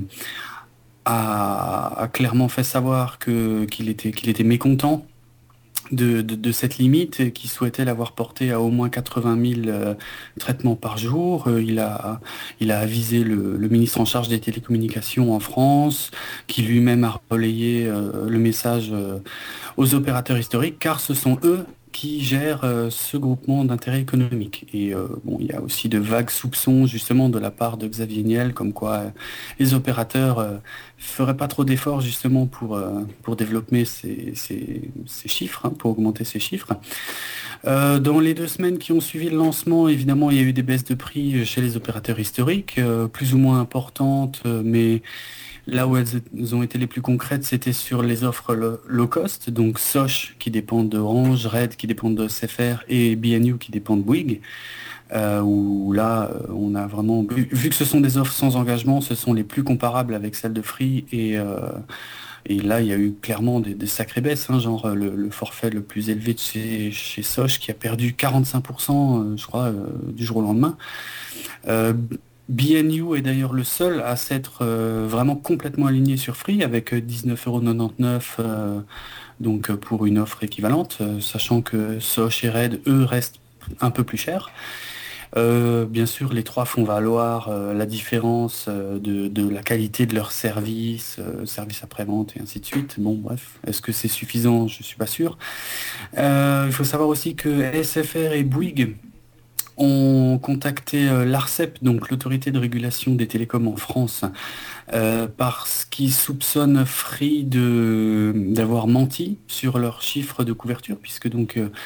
a, a clairement fait savoir que, qu'il était, qu'il était mécontent de, de, de cette limite et qui souhaitait l'avoir portée à au moins quatre-vingt mille euh, traitements par jour. Euh, il a, il a avisé le, le ministre en charge des télécommunications en France, qui lui-même a relayé euh, le message euh, aux opérateurs historiques, car ce sont eux qui gèrent euh, ce groupement d'intérêt économique. Et euh, bon, il y a aussi de vagues soupçons justement de la part de Xavier Niel, comme quoi euh, les opérateurs euh, feraient pas trop d'efforts justement pour, euh, pour développer ces, ces, ces chiffres, hein, pour augmenter ces chiffres. Euh, dans les deux semaines qui ont suivi le lancement, évidemment, il y a eu des baisses de prix chez les opérateurs historiques, euh, plus ou moins importantes, euh, mais là où elles elles ont été les plus concrètes, c'était sur les offres lo- low cost, donc Soch qui dépendent d'Orange, Red qui dépendent de S F R et B N U qui dépendent de Bouygues. Euh, où là, euh, on a vraiment, vu, vu que ce sont des offres sans engagement, ce sont les plus comparables avec celles de Free et, euh, et là, il y a eu clairement des, des sacrées baisses, hein, genre le, le forfait le plus élevé de chez, chez Soch qui a perdu quarante-cinq pour cent, euh, je crois, euh, du jour au lendemain. Euh, B N U est d'ailleurs le seul à s'être euh, vraiment complètement aligné sur Free avec euh, dix-neuf euros quatre-vingt-dix-neuf euh, donc euh, pour une offre équivalente, euh, sachant que Soch et Red, eux, restent un peu plus chers. Euh, bien sûr, les trois font valoir euh, la différence euh, de, de la qualité de leur service, euh, service après-vente et ainsi de suite. Bon, bref, est-ce que c'est suffisant? Je suis pas sûr. Euh, il faut savoir aussi que S F R et Bouygues ont contacté euh, l'Arcep, donc l'autorité de régulation des télécoms en France, euh, parce qu'ils soupçonnent Free de d'avoir menti sur leurs chiffres de couverture, puisque donc euh,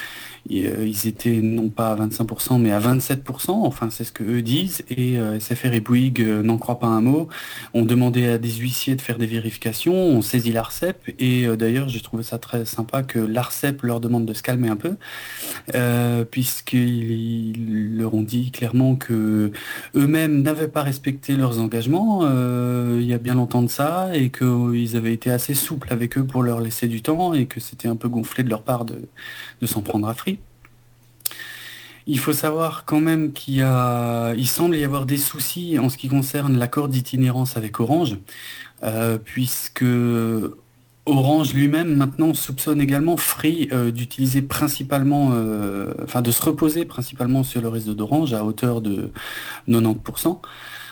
ils, euh, ils étaient non pas à vingt-cinq pour cent mais à vingt-sept pour cent, enfin c'est ce que eux disent, et euh, S F R et Bouygues euh, n'en croient pas un mot, ont demandé à des huissiers de faire des vérifications, ont saisi l'Arcep, et euh, d'ailleurs j'ai trouvé ça très sympa que l'Arcep leur demande de se calmer un peu, euh, puisqu'ils ils leur ont dit clairement que eux-mêmes n'avaient pas respecté leurs engagements euh, il y a bien longtemps de ça, et qu'ils avaient été assez souples avec eux pour leur laisser du temps, et que c'était un peu gonflé de leur part de, de s'en prendre à Free. Il faut savoir quand même qu'il y a, il semble y avoir des soucis en ce qui concerne l'accord d'itinérance avec Orange, euh, puisque Orange lui-même maintenant soupçonne également Free euh, d'utiliser principalement, euh, enfin de se reposer principalement sur le réseau d'Orange à hauteur de quatre-vingt-dix pour cent.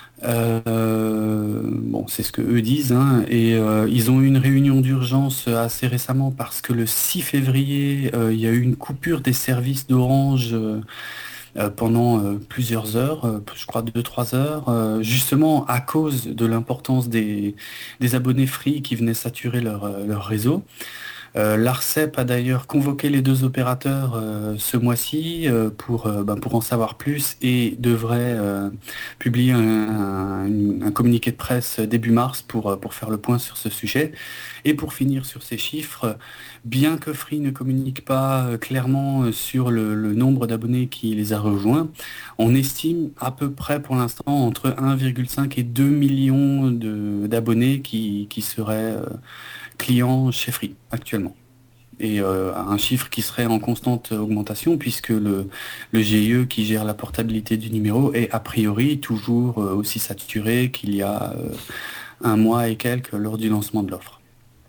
Euh, bon, c'est ce que eux disent, hein, et euh, ils ont eu une réunion d'urgence assez récemment parce que le six février, euh, il y a eu une coupure des services d'Orange euh, euh, pendant euh, plusieurs heures, euh, je crois deux trois heures, euh, justement à cause de l'importance des, des abonnés Free qui venaient saturer leur, euh, leur réseau. Euh, L'Arcep a d'ailleurs convoqué les deux opérateurs euh, ce mois-ci euh, pour, euh, ben, pour en savoir plus, et devrait euh, publier un, un- un communiqué de presse début mars pour, euh, pour faire le point sur ce sujet. Et pour finir sur ces chiffres, bien que Free ne communique pas euh, clairement euh, sur le, le nombre d'abonnés qui les a rejoints, on estime à peu près pour l'instant entre un virgule cinq et deux millions de- d'abonnés qui, qui seraient euh, clients chez Free actuellement. Et euh, un chiffre qui serait en constante augmentation, puisque le, le G I E qui gère la portabilité du numéro est a priori toujours euh, aussi saturé qu'il y a euh, un mois et quelques lors du lancement de l'offre.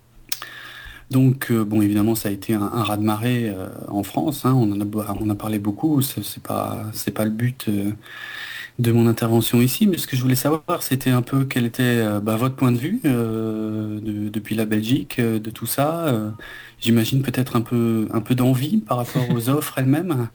Donc euh, bon, évidemment ça a été un, un raz-de-marée euh, en France, hein, on en a, on a parlé beaucoup, c'est c'est pas, c'est pas le but euh, de mon intervention ici, mais ce que je voulais savoir, c'était un peu quel était euh, bah, votre point de vue euh, de- depuis la Belgique, euh, de tout ça. euh, J'imagine peut-être un peu, un peu d'envie par rapport aux offres elles-mêmes.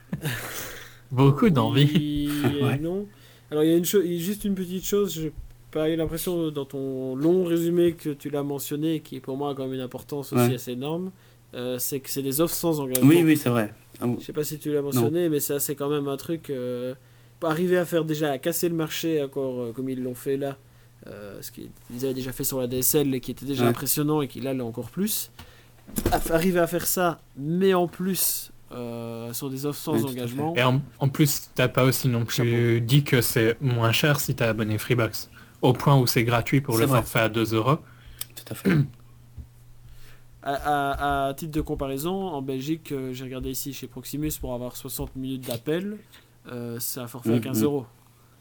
Beaucoup d'envie. Oui et Ouais, non. Alors il y a une chose, juste une petite chose, j'ai pas eu l'impression dans ton long résumé que tu l'as mentionné, qui pour moi a quand même une importance aussi ouais. assez énorme, euh, c'est que c'est des offres sans Oui, engagement. oui, c'est vrai. Ah, bon, Je sais pas si tu l'as non. mentionné, mais ça c'est quand même un truc. Euh, pour arriver à faire déjà, à casser le marché encore euh, comme ils l'ont fait là, euh, ce qu'ils avaient déjà fait sur la D S L et qui était déjà Ouais. impressionnant et qui là l'est encore plus. À- Arriver à faire ça, mais en plus euh, sur des offres sans Ouais, tout à fait. engagement, Et en, en plus, t'as pas aussi non chapeau. plus dit que c'est moins cher si t'as abonné Freebox. Au point où c'est gratuit pour C'est le vrai, forfait à deux euros. tout à fait. À, à- à titre de comparaison, en Belgique, euh, j'ai regardé ici chez Proximus pour avoir soixante minutes d'appel, euh, c'est un forfait à Mm, quinze mm. euros.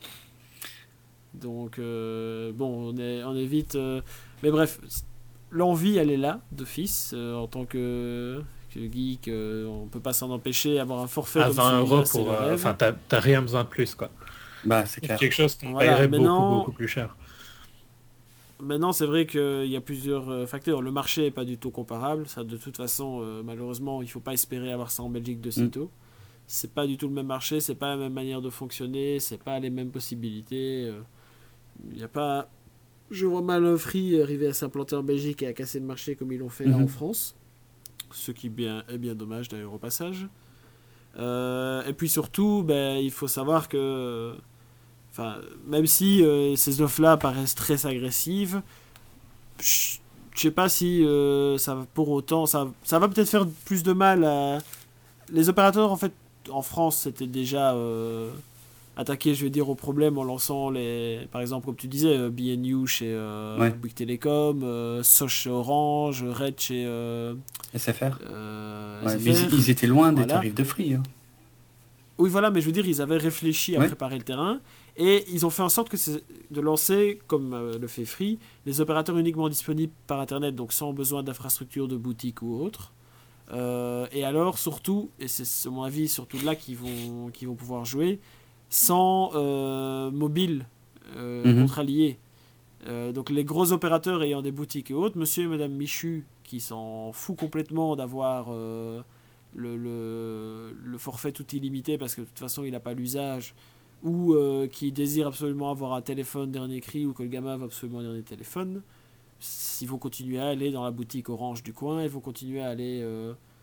Donc, euh, bon, on est, on est vite. euh, Mais bref, l'envie, elle est là, d'office. euh, en tant que, que geek, euh, on peut pas s'en empêcher. Avoir un forfait À comme vingt celui-là, euros c'est pour... le euh, rêve. Enfin, t'as t'as rien besoin de plus, quoi. Bah, c'est C'est clair. quelque chose qu'on Voilà, paierait beaucoup, maintenant, beaucoup plus cher. maintenant c'est vrai qu'il y a plusieurs euh, facteurs. Le marché n'est pas du tout comparable. Ça, de toute façon, euh, malheureusement, il faut pas espérer avoir ça en Belgique de Mm. sitôt. C'est pas du tout le même marché, c'est pas la même manière de fonctionner, c'est pas les mêmes possibilités. euh, Il y a pas. Je vois mal un Free arriver à s'implanter en Belgique et à casser le marché comme ils l'ont fait là en Mhm. France. Ce qui bien, est bien dommage d'ailleurs au passage. Euh, et puis surtout, ben, il faut savoir que. Enfin, même si euh, ces offres-là paraissent très agressives, je je sais pas si euh, ça va pour autant. Ça, ça va peut-être faire plus de mal à. Les opérateurs, en fait, en France, c'était déjà. Euh, attaquer, je vais dire, au problème en lançant les, par exemple, comme tu disais, euh, B N U chez euh, Ouais, Bouygues Telecom, euh, Soch chez Orange, Red chez euh, S F R. euh, Ouais, mais ils, S F R. ils étaient loin des Voilà. tarifs de Free, hein. Oui, voilà, mais je veux dire, ils avaient réfléchi à Ouais. préparer le terrain et ils ont fait en sorte que c'est de lancer, comme euh, le fait Free, les opérateurs uniquement disponibles par Internet, donc sans besoin d'infrastructures de boutique ou autre. Euh, et alors, surtout, et c'est à mon avis surtout là qu'ils vont, qu'ils vont pouvoir jouer, sans euh, mobile euh, Mhm. contrat lié. Euh, donc les gros opérateurs ayant des boutiques et autres, monsieur et madame Michu, qui s'en fout complètement d'avoir euh, le, le, le forfait tout illimité parce que de toute façon il n'a pas l'usage, ou euh, qui désire absolument avoir un téléphone dernier cri, ou que le gamin veut absolument un dernier téléphone, ils vont continuer à aller dans la boutique Orange du coin, ils vont continuer à aller... Euh,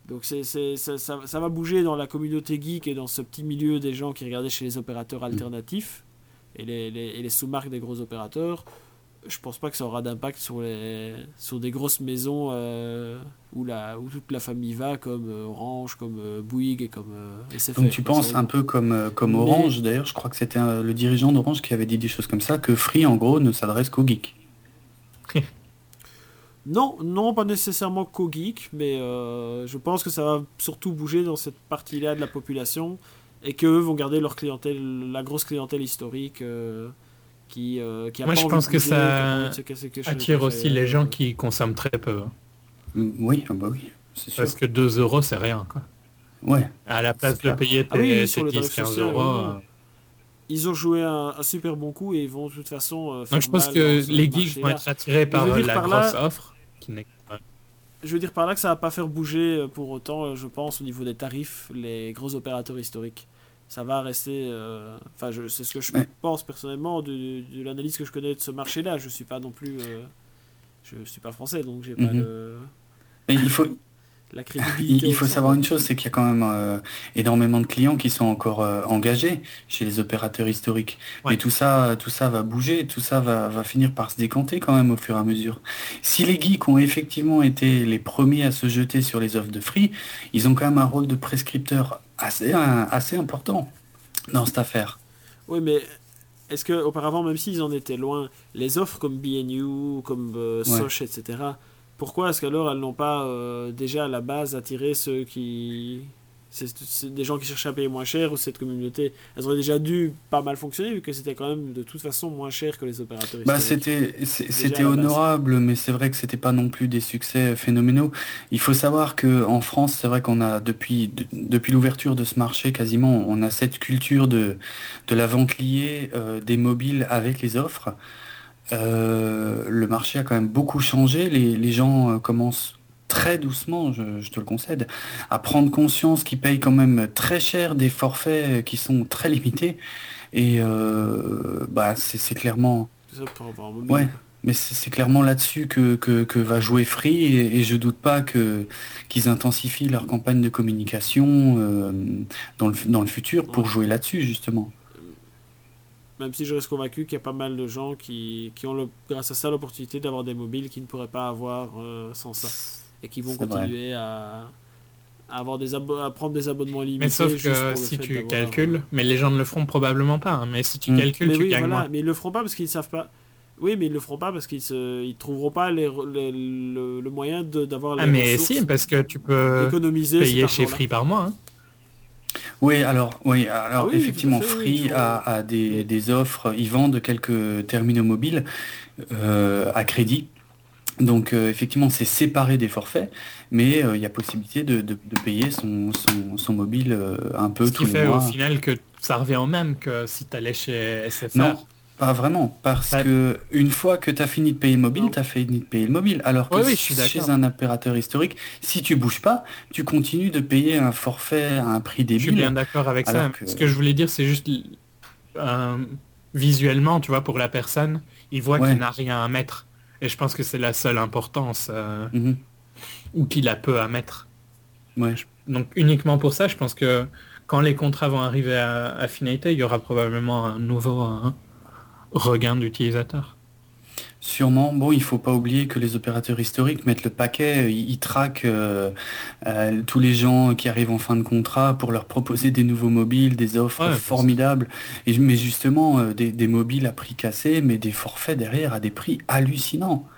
Donc c'est, c'est, ça, ça, ça va bouger dans la communauté geek et dans ce petit milieu des gens qui regardaient chez les opérateurs alternatifs et les, les, et les sous-marques des gros opérateurs. Je pense pas que ça aura d'impact sur, les, sur des grosses maisons euh, où, la, où toute la famille va, comme euh, Orange, comme euh, Bouygues et comme euh, S F R. Donc tu penses un peu comme, euh, comme Mais- Orange, d'ailleurs je crois que c'était euh, le dirigeant d'Orange qui avait dit des choses comme ça, que Free en gros ne s'adresse qu'aux geeks. Non, non, pas nécessairement qu'aux geeks, mais euh, je pense que ça va surtout bouger dans cette partie-là de la population et qu'eux vont garder leur clientèle, la grosse clientèle historique euh, qui, euh, qui a Moi, pas je envie pense de que bouger, qui a pas envie ça de se casser quelque chose, attire que aussi ça- les gens qui consomment très peu. hein. Mm, Oui, ah bah oui, c'est sûr. Parce que deux euros, c'est rien. Quoi. Ouais, À la place C'est de clair. payer Ah oui, tes, oui, sur tes le dix tarif quinze social, euros. oui, oui. euh. Ils ont joué un, un super bon coup et ils vont de toute façon euh, faire Donc je pense mal que dans ce les geeks vont marché-là. être attirés par je veux euh, dire la par là- grosse offre. Qui n'est... ouais. Je veux dire par là que ça va pas faire bouger euh, pour autant, euh, je pense, au niveau des tarifs, les gros opérateurs historiques. Ça va rester... euh, Enfin, je c'est ce que je Ouais. pense personnellement de, de l'analyse que je connais de ce marché-là. Je suis pas non plus... euh, je suis pas français, donc j'ai pas Mhm. le, et il faut, la il, crédibilité. il au faut sein, savoir quoi. une chose, c'est qu'il y a quand même euh, énormément de clients qui sont encore euh, engagés chez les opérateurs historiques. Ouais. Mais tout ça, tout ça va bouger, tout ça va, va finir par se décanter quand même au fur et à mesure. Si les geeks ont effectivement été les premiers à se jeter sur les offres de Free, ils ont quand même un rôle de prescripteur assez, un- assez important dans cette affaire. Oui, mais est-ce que auparavant, même s'ils en étaient loin, les offres comme B N U, comme euh, Ouais. Soch, et cetera, pourquoi est-ce qu'alors elles n'ont pas euh, déjà à la base attiré ceux qui... C'est, c'est des gens qui cherchaient à payer moins cher ou cette communauté? Elles auraient déjà dû pas mal fonctionner vu que c'était quand même de toute façon moins cher que les opérateurs Bah, historiques. c'était c'est- Déjà c'était à la base. honorable, mais c'est vrai que c'était pas non plus des succès phénoménaux. Il faut savoir que en France, c'est vrai qu'on a depuis de- depuis l'ouverture de ce marché quasiment, on a cette culture de de la vente liée euh, des mobiles avec les offres. Euh, le marché a quand même beaucoup changé. Les, les gens euh, commencent très doucement, je, je te le concède, à prendre conscience qu'ils payent quand même très cher des forfaits qui sont très limités. Et euh, bah, c'est c'est clairement, Tout ça pour avoir un mobile. ouais, mais c'est c'est clairement là-dessus que, que, que va jouer Free. Et, et je doute pas que qu'ils intensifient leur campagne de communication euh, dans le, dans le futur pour Ouais. jouer là-dessus, justement. Même si je reste convaincu qu'il y a pas mal de gens qui, qui ont, le, grâce à ça, l'opportunité d'avoir des mobiles qu'ils ne pourraient pas avoir euh, sans ça. Et qui vont C'est vrai. continuer à, à, avoir des abo- à prendre des abonnements limités. Mais sauf juste que pour le si fait tu d'avoir, calcules, euh, mais les gens ne le feront probablement pas, hein, mais si tu Mm. calcules, Mais tu oui, gagnes voilà, moins. mais ils le feront pas parce qu'ils savent pas. Oui, mais ils le feront pas parce qu'ils se, ils trouveront pas les, les- le, le moyen de- d'avoir les Ah mais ressources si, parce que tu peux d'économiser payer cet chez argent-là. Free par mois. hein. Oui, alors, oui, alors Ah oui, effectivement, tout à fait, oui, Free il faut- a, a des, Mais- des offres, ils vendent quelques terminaux mobiles euh, à crédit. Donc euh, effectivement, c'est séparé des forfaits, mais euh, il y a possibilité de, de- de payer son, son, son mobile euh, un peu Ce tous qui les fait au mois. final que ça revient au même que si tu allais chez S F R. Non, pas vraiment, parce Ouais. que une fois que tu as fini de payer le mobile, Non. tu as fini de payer le mobile. Alors que Oui, oui, je suis chez d'accord. un opérateur historique, si tu bouges pas, tu continues de payer un forfait à un prix Je suis bien débile. d'accord avec ça. Alors que- Ce que je voulais dire, c'est juste euh, visuellement, tu vois, pour la personne, il voit Ouais. qu'il n'a rien à mettre. Et je pense que c'est la seule importance, euh, Mhm. ou qu'il a peu à mettre. Ouais. Donc uniquement pour ça, je pense que quand les contrats vont arriver à, à finalité, il y aura probablement un nouveau hein, regain d'utilisateurs. Sûrement. Bon, il faut pas oublier que les opérateurs historiques mettent le paquet, ils, ils traquent euh, euh, tous les gens qui arrivent en fin de contrat pour leur proposer des nouveaux mobiles, des offres Ouais, formidables. Et, mais justement, euh, des, des mobiles à prix cassé, mais des forfaits derrière à des prix hallucinants.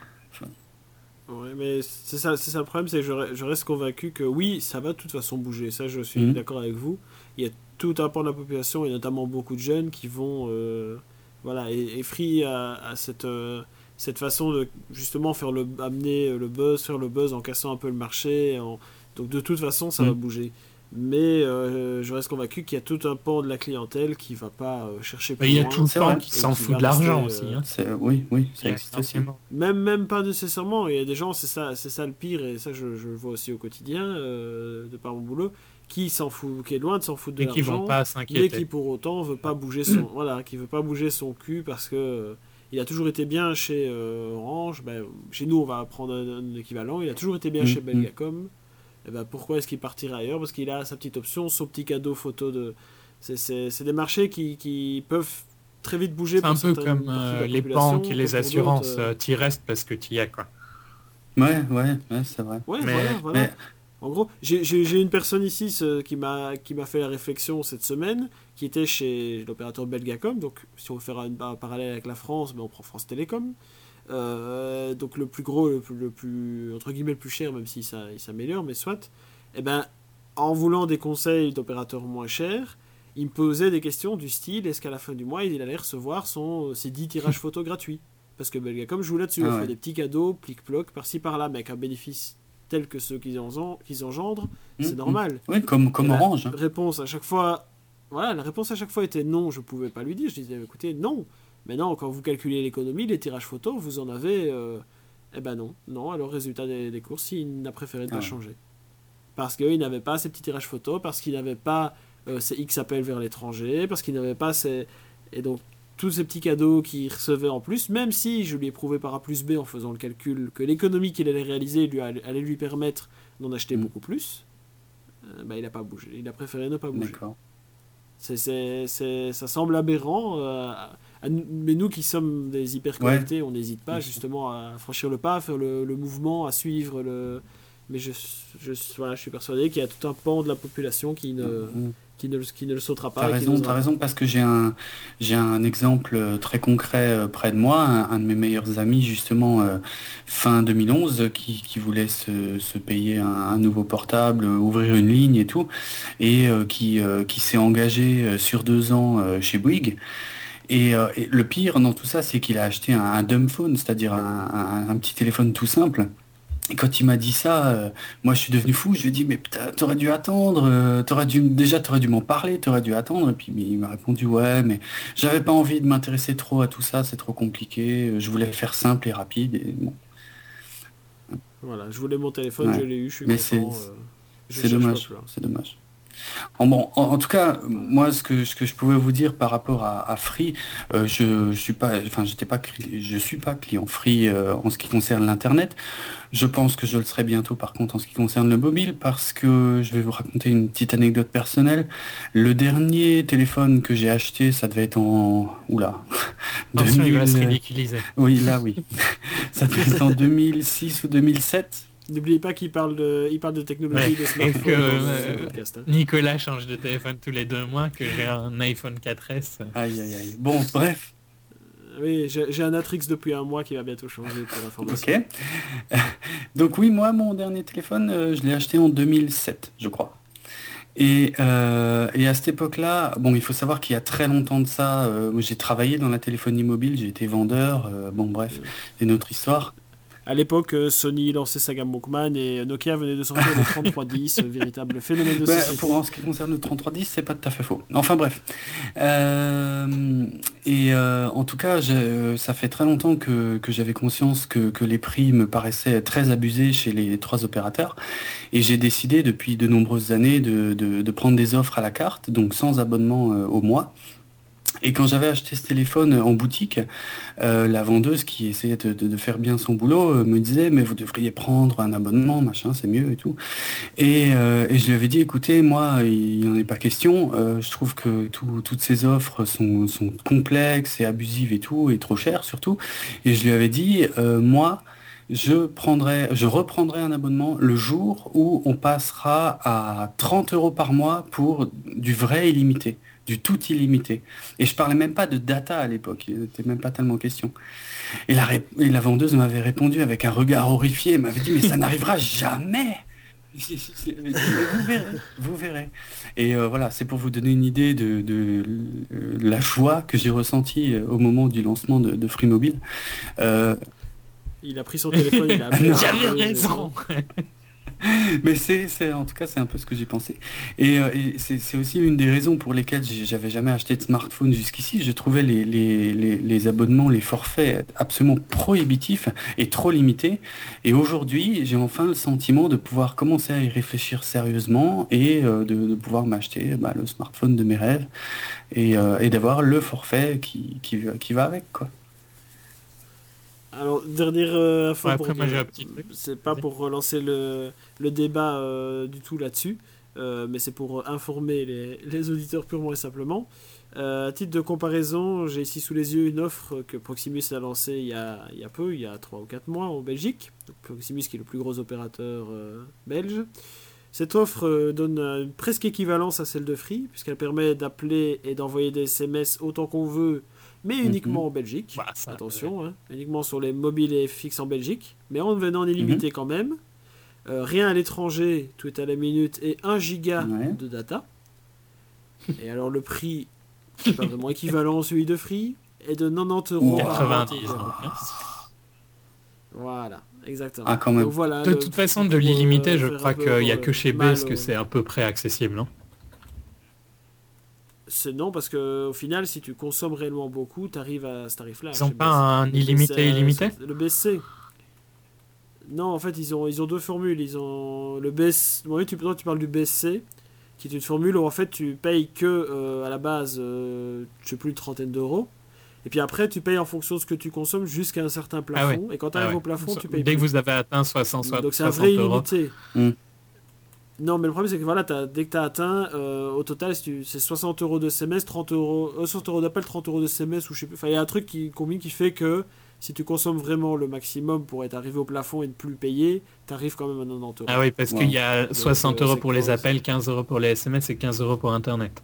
Ouais, mais c'est ça, c'est ça le problème, c'est que je, re- je reste convaincu que oui, ça va de toute façon bouger. Ça, je suis Mhm. d'accord avec vous. Il y a tout un pan de la population, et notamment beaucoup de jeunes, qui vont... euh, voilà, et, et Free a, a cette, euh, cette façon de justement faire le, amener le buzz, faire le buzz en cassant un peu le marché. en- Donc de toute façon, ça Mhm. va bouger. Mais euh, je reste convaincu qu'il y a tout un pan de la clientèle qui va pas euh, chercher plus Mais il y a loin. tout le c'est temps vrai. qui Et s'en qui fout va de l'argent rester, aussi. euh, hein. C'est- oui, oui, Il y ça a existe aussi. énormément. Même, même pas nécessairement. Il y a des gens, c'est ça, c'est ça le pire, et ça je, je le vois aussi au quotidien, euh, de par mon boulot, qui s'en fout, qui est loin de s'en foutre de Et qui vont l'argent, pas mais s'inquiéter. qui pour autant veut pas bouger son, voilà, qui veut pas bouger son cul parce que euh, il a toujours été bien chez euh, Orange. Ben, chez nous, on va prendre un, un équivalent. Il a toujours été bien Mm, chez mm. Belgacom. eh ben, pourquoi est-ce qu'il partirait ailleurs? Parce qu'il a sa petite option, son petit cadeau photo de... C'est, c'est, c'est des marchés qui, qui peuvent très vite bouger. C'est un peu comme euh, les banques et les assurances, euh... tu y restes parce que tu y es, quoi. Ouais, ouais, ouais, c'est vrai. Ouais, mais, voilà, voilà. Mais... En gros, j'ai, j'ai, j'ai une personne ici ce, qui, m'a, qui m'a fait la réflexion cette semaine, qui était chez l'opérateur Belgacom. Donc, si on veut faire un, un parallèle avec la France, ben on prend France Télécom. Euh, donc, le plus gros, le plus, le plus, entre guillemets, le plus cher, même si ça il s'améliore, mais soit. Eh ben, en voulant des conseils d'opérateurs moins chers, il me posait des questions du style, est-ce qu'à la fin du mois, il allait recevoir son, ses dix tirages photos gratuits? Parce que Belgacom joue là-dessus, ah, il ouais. fait des petits cadeaux, plic-ploc, par-ci par-là, mais avec un bénéfice tel que ceux qu'ils, en, qu'ils engendrent, mmh, c'est normal. Mmh. Oui, comme, comme Orange. La réponse à chaque fois, voilà, la réponse à chaque fois était non, je pouvais pas lui dire. Je disais, écoutez, non. Mais non, quand vous calculez l'économie, les tirages photos, vous en avez, euh, eh ben non, non. Alors résultat des, des courses, il a préféré ne pas ah. changer, parce qu'il n'avait pas ces petits tirages photos, parce qu'il n'avait pas euh, ces X appels vers l'étranger, parce qu'il n'avait pas ces, et donc tous ces petits cadeaux qu'il recevait en plus, même si je lui ai prouvé par A plus B en faisant le calcul que l'économie qu'il allait réaliser lui allait lui permettre d'en acheter mmh. beaucoup plus, euh, bah, il n'a pas bougé. Il a préféré ne pas bouger. D'accord. C'est, c'est, c'est, ça semble aberrant, euh, à nous, mais nous qui sommes des hyper connectés, ouais. on n'hésite pas justement à franchir le pas, à faire le, le mouvement, à suivre le... Mais je, je, voilà, je suis persuadé qu'il y a tout un pan de la population qui ne... Mmh. Qui ne, qui ne le sautera pas. T'as raison, t'as raison, parce que j'ai un, j'ai un exemple très concret près de moi, un, un de mes meilleurs amis, justement, euh, fin deux mille onze, qui, qui voulait se, se payer un, un nouveau portable, ouvrir une ligne et tout, et euh, qui, euh, qui s'est engagé sur deux ans euh, chez Bouygues. Et, euh, et le pire dans tout ça, c'est qu'il a acheté un, un dumb phone, c'est-à-dire un, un, un petit téléphone tout simple. Et quand il m'a dit ça, euh, moi je suis devenu fou, je lui ai dit mais putain, t'aurais dû attendre, euh, t'aurais dû, déjà t'aurais dû m'en parler, t'aurais dû attendre. Et puis mais il m'a répondu ouais, mais j'avais pas envie de m'intéresser trop à tout ça, c'est trop compliqué, je voulais faire simple et rapide. Et bon. Voilà, je voulais mon téléphone, ouais. je l'ai eu, je suis mais content. C'est, euh, je c'est dommage, c'est dommage. En, bon, en, en tout cas, moi, ce que, ce que je pouvais vous dire par rapport à, à Free, euh, je, je suis pas, enfin, j'étais pas, je suis pas client Free euh, en ce qui concerne l'internet. Je pense que je le serai bientôt, par contre, en ce qui concerne le mobile, parce que je vais vous raconter une petite anecdote personnelle. Le dernier téléphone que j'ai acheté, ça devait être en, oula, deux mille... il va se ridiculiser. Oui, là, oui, ça devait être en deux mille six ou deux mille sept. N'oubliez pas qu'il parle de, il parle de technologie, ouais. de smartphone. Que, euh, podcast, hein. Nicolas change de téléphone tous les deux mois, que j'ai un iPhone quatre S. Aïe, aïe, aïe. Bon, bref. Oui, j'ai, j'ai un Atrix depuis un mois qui va bientôt changer pour l'information. Ok. Donc oui, moi, mon dernier téléphone, euh, je l'ai acheté en deux mille sept, je crois. Et, euh, et à cette époque-là, bon, il faut savoir qu'il y a très longtemps de ça, euh, j'ai travaillé dans la téléphonie mobile, j'ai été vendeur, euh, bon bref, c'est une autre histoire. À l'époque, Sony lançait sa gamme Walkman et Nokia venait de sortir le trente-trois dix, véritable phénomène de bah, société. Pour en ce qui concerne le trente-trois dix, c'est pas tout à fait faux. Enfin bref. Euh, et euh, en tout cas, je, ça fait très longtemps que, que j'avais conscience que, que les prix me paraissaient très abusés chez les trois opérateurs. Et j'ai décidé depuis de nombreuses années de, de, de prendre des offres à la carte, donc sans abonnement euh, au mois. Et quand j'avais acheté ce téléphone en boutique, euh, la vendeuse qui essayait de, de, de faire bien son boulot euh, me disait mais vous devriez prendre un abonnement, machin, c'est mieux et tout. Et, euh, et je lui avais dit écoutez, moi il n'en est pas question, euh, je trouve que tout, toutes ces offres sont, sont complexes et abusives et tout, et trop chères surtout. Et je lui avais dit euh, moi je prendrai, je reprendrai un abonnement le jour où on passera à trente euros par mois pour du vrai illimité. Du tout illimité. Et je parlais même pas de data à l'époque, il n'était même pas tellement question. Et la, ré- et la vendeuse m'avait répondu avec un regard horrifié, elle m'avait dit mais ça n'arrivera jamais. Vous verrez, vous verrez. Et euh, voilà, c'est pour vous donner une idée de, de, de la joie que j'ai ressentie au moment du lancement de, de Free Mobile. Euh... Il a pris son téléphone, il a appelé. J'avais raison. Mais c'est, c'est, en tout cas, c'est un peu ce que j'ai pensé. Et, euh, et c'est, c'est aussi une des raisons pour lesquelles j'avais jamais acheté de smartphone jusqu'ici. Je trouvais les, les, les, les abonnements, les forfaits absolument prohibitifs et trop limités. Et aujourd'hui, j'ai enfin le sentiment de pouvoir commencer à y réfléchir sérieusement et euh, de, de pouvoir m'acheter bah, le smartphone de mes rêves et, euh, et d'avoir le forfait qui, qui, qui va avec, quoi. Alors, dernière euh, info Ouais, pour après, moi, te- j'ai un petit truc. c'est pas Vas-y. pour relancer le, le débat euh, du tout là-dessus, euh, mais c'est pour informer les, les auditeurs purement et simplement. Euh, à titre de comparaison, j'ai ici sous les yeux une offre que Proximus a lancée il y a, il y a peu, il y a trois ou quatre mois en Belgique. Donc, Proximus qui est le plus gros opérateur euh, belge. Cette offre euh, donne euh, une presque équivalence à celle de Free, puisqu'elle permet d'appeler et d'envoyer des S M S autant qu'on veut, mais uniquement Mhm. en Belgique. Bah, ça, Attention, hein, uniquement sur les mobiles et fixes en Belgique, mais en devenant illimité quand même. Euh, rien à l'étranger, tout est à la minute et un giga Ouais. de data. Et alors le prix, c'est pas vraiment équivalent à celui de Free, est de quatre-vingt-dix euros. Wow. par quatre-vingt-dix. mois. donc, hein. Voilà, exactement. Ah, quand même. Donc voilà, De le- toute façon, de pour, l'illimité, euh, je faire crois un peu, qu'il n'y a euh, que chez mal Base que au- c'est à peu près accessible, non? C'est non, parce que au final, si tu consommes réellement beaucoup, tu arrives à ce tarif-là. Ils n'ont chez pas B S. un Le B C, illimité illimité? Le B C. Non, en fait, ils ont, ils ont deux formules. Ils ont le B C. Bon, oui, tu, toi, tu parles du B C, qui est une formule où en fait tu payes que euh, à la base, euh, je sais plus, une trentaine d'euros. Et puis après, tu payes en fonction de ce que tu consommes jusqu'à un certain plafond. Et quand tu Ah arrives ouais. au plafond, tu payes Dès que plus. vous avez atteint soixante, Donc c'est un soixante vrai euros. illimité. Mm. Non, mais le problème, c'est que voilà, t'as- dès que tu as atteint, euh, au total, si tu- c'est soixante euros de S M S, trente euros, euh, soixante euros d'appel, trente euros de S M S, ou je sais plus. Enfin, il y a un truc qui combine qui fait que si tu consommes vraiment le maximum pour être arrivé au plafond et ne plus payer, tu arrives quand même à quatre-vingt-dix euros. Ah oui, parce Wow. qu'il y a soixante euh, euros c'est pour les quoi, appels, quinze euros pour les S M S et quinze euros pour Internet.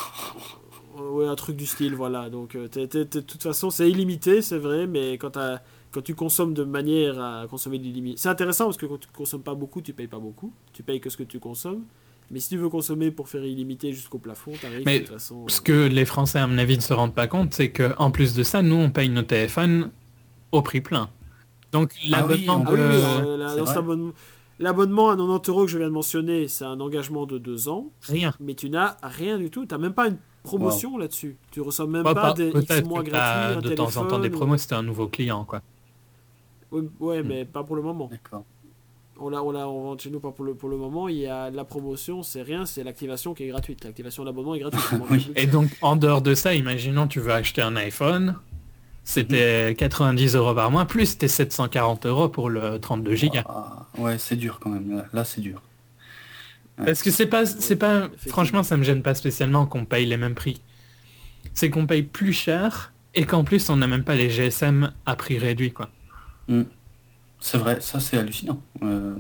Euh, Ouais, un truc du style, voilà. Donc, euh, t'es- t'es- t'es- de toute façon, c'est illimité, c'est vrai, mais quand, t'as- quand tu consommes de manière à consommer de l'illimité. C'est intéressant parce que quand tu consommes pas beaucoup, tu payes pas beaucoup. Tu payes que ce que tu consommes. Mais si tu veux consommer pour faire illimité jusqu'au plafond, t'arrives Mais de toute façon. Ce euh, que les Français, à mon avis, ne se rendent pas compte, c'est que en plus de ça, nous, on paye nos téléphones au prix plein. Donc l'abonnement Ah Ah oui, de... oui, euh, la- c'est dans cet vrai. abonnement- l'abonnement à quatre-vingt-dix euros que je viens de mentionner, c'est un engagement de deux ans, Rien. mais tu n'as rien du tout. Tu n'as même pas une promotion là-dessus. Tu reçois même Ouais, pas pas- des X Peut-être mois que t'as gratuits, un de temps en temps des téléphone, promos, c'était un nouveau client, quoi. ou- Ouais, ouais, Hmm. mais pas pour le moment. D'accord. On l'a, on l'a, on vend chez nous pas pour le, pour le moment. Il y a la promotion, c'est rien, c'est l'activation qui est gratuite. L'activation de l'abonnement est gratuite. c'est moins Oui. gratuit. Et donc, en dehors de ça, imaginons tu veux acheter un iPhone, c'était quatre-vingt-dix euros par mois, plus tes sept cent quarante euros pour le trente-deux gigas. Ah, ouais, c'est dur quand même. Là, là, c'est dur. Ouais. Parce que c'est pas, c'est pas, effectivement. franchement, ça me gêne pas spécialement qu'on paye les mêmes prix. C'est qu'on paye plus cher et qu'en plus on n'a même pas les G S M à prix réduit, quoi. Mm. C'est vrai, ça c'est hallucinant. Euh,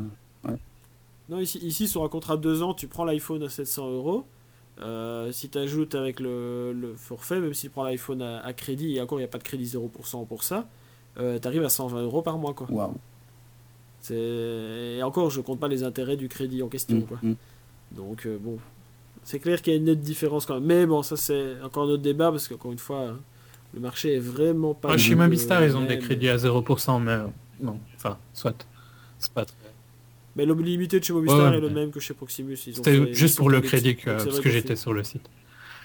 Non, ici, ici, sur un contrat de deux ans, tu prends l'iPhone à sept cents euros. Euh, si tu ajoutes avec le, le forfait, même si tu prends l'iPhone à, à crédit, et encore, il n'y a pas de crédit zéro pour cent pour ça, euh, tu arrives à cent vingt euros par mois, quoi. Waouh. C'est... Et encore, je compte pas les intérêts du crédit en question, Mm, quoi. mm. Donc, euh, bon, c'est clair qu'il y a une nette différence quand même. Mais bon, ça, c'est encore un autre débat, parce qu'encore une fois, hein, le marché est vraiment pas... Moi, chez le Mobistar, ils ont même. des crédits à zéro pour cent, mais euh, non, enfin, soit. C'est pas très... Mais le limité de chez Mobistar Ouais, ouais, est le mais- même que chez Proximus. Ils ont C'était fait- ils juste sont pour le politique. crédit, que, Donc, c'est parce vrai que qu'on j'étais fait- sur le site.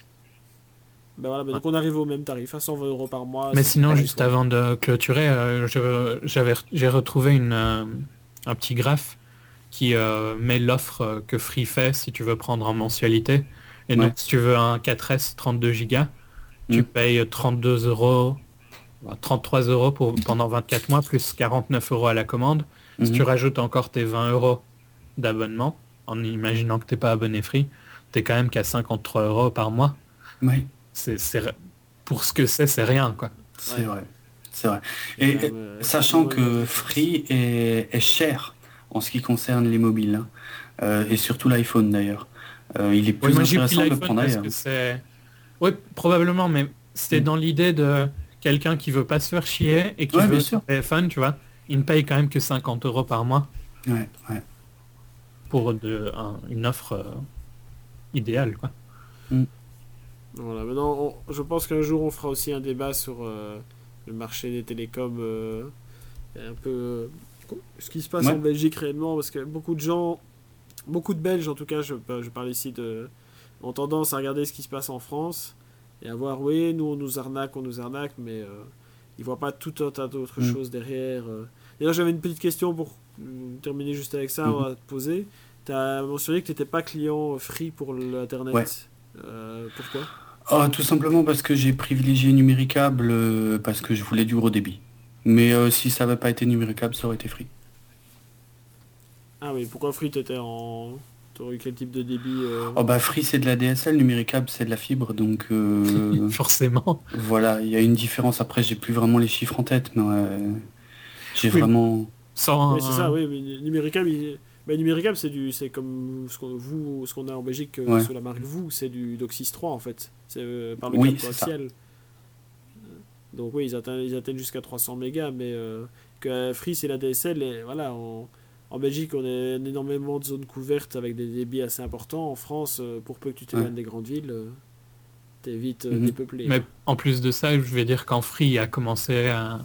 Ben voilà, ben donc on arrive au même tarif, à cent vingt euros par mois. Mais c'est sinon, pareil, juste quoi. avant de clôturer, euh, je- j'avais, j'ai retrouvé une, euh, un petit graphe qui euh, met l'offre euh, que Free fait si tu veux prendre en mensualité. Et Ouais. donc, si tu veux un quatre S trente-deux gigas, tu Mm. payes trente-deux euros, trente-trois euros pour, pendant vingt-quatre mois, plus quarante-neuf euros à la commande. Si Mhm. tu rajoutes encore tes vingt euros d'abonnement, en imaginant que t'es pas abonné Free, t'es quand même qu'à cinquante-trois euros par mois. Oui, C'est, c'est- pour ce que c'est, c'est rien, quoi. c'est Ouais. vrai. C'est vrai. Il y a Et quand même, euh, sachant effectivement, une que différence. Free est, est cher en ce qui concerne les mobiles, hein. Euh, et surtout l'iPhone d'ailleurs. Euh, il est plus Oui, moi j'ai pris intéressant de le l'iPhone prendre parce ailleurs. que c'est... Oui, probablement, mais c'était Mm. dans l'idée de quelqu'un qui veut pas se faire chier et qui Ouais, veut bien son sûr. téléphone, tu vois. Il ne paye quand même que cinquante euros par mois Ouais, ouais. pour de, un- une offre euh, idéale, quoi. Voilà, maintenant, on- je pense qu'un jour on fera aussi un débat sur euh, le marché des télécoms, euh, et un peu euh, ce qui se passe Ouais. en Belgique réellement, parce que beaucoup de gens, beaucoup de Belges en tout cas, je, je parle ici de, ont tendance à regarder ce qui se passe en France et à voir, oui, nous on nous arnaque, on nous arnaque, mais euh, ils voient pas tout un tas d'autres Mm. choses derrière. euh. D'ailleurs, j'avais une petite question pour euh, terminer juste avec ça, Mhm. on va te poser. Tu as mentionné que tu n'étais pas client Free pour l'Internet. Ouais. Euh, pourquoi? Oh, tout simplement parce que j'ai privilégié Numéricable euh, parce que je voulais du gros débit. Mais euh, si ça n'avait pas été Numéricable, ça aurait été Free. Ah oui, pourquoi Free t'étais en... T'aurais eu quel type de débit euh... Oh bah Free c'est de la D S L, Numéricable c'est de la fibre, donc euh, Forcément. voilà, il y a une différence. Après j'ai plus vraiment les chiffres en tête, mais euh, j'ai Oui. vraiment... Sans, Oui, c'est ça, oui, mais Numéricable, il... bah, Numéricable c'est du, c'est comme ce qu'on, vous, ce qu'on a en Belgique euh, Ouais. sous la marque vous, c'est du DOCSIS trois en fait, c'est euh, par le Oui, câble c'est ça. coaxial. Donc oui, ils atteignent, ils atteignent jusqu'à trois cents mégas, mais euh, que Free c'est la D S L, et voilà, on- en Belgique on a énormément de zones couvertes avec des débits assez importants. En France, euh, pour peu que tu t'éloignes Ouais. des grandes villes, euh, t'es vite euh, Mhm. dépeuplé. Mais quoi. en plus de ça, je vais dire quand Free a commencé à,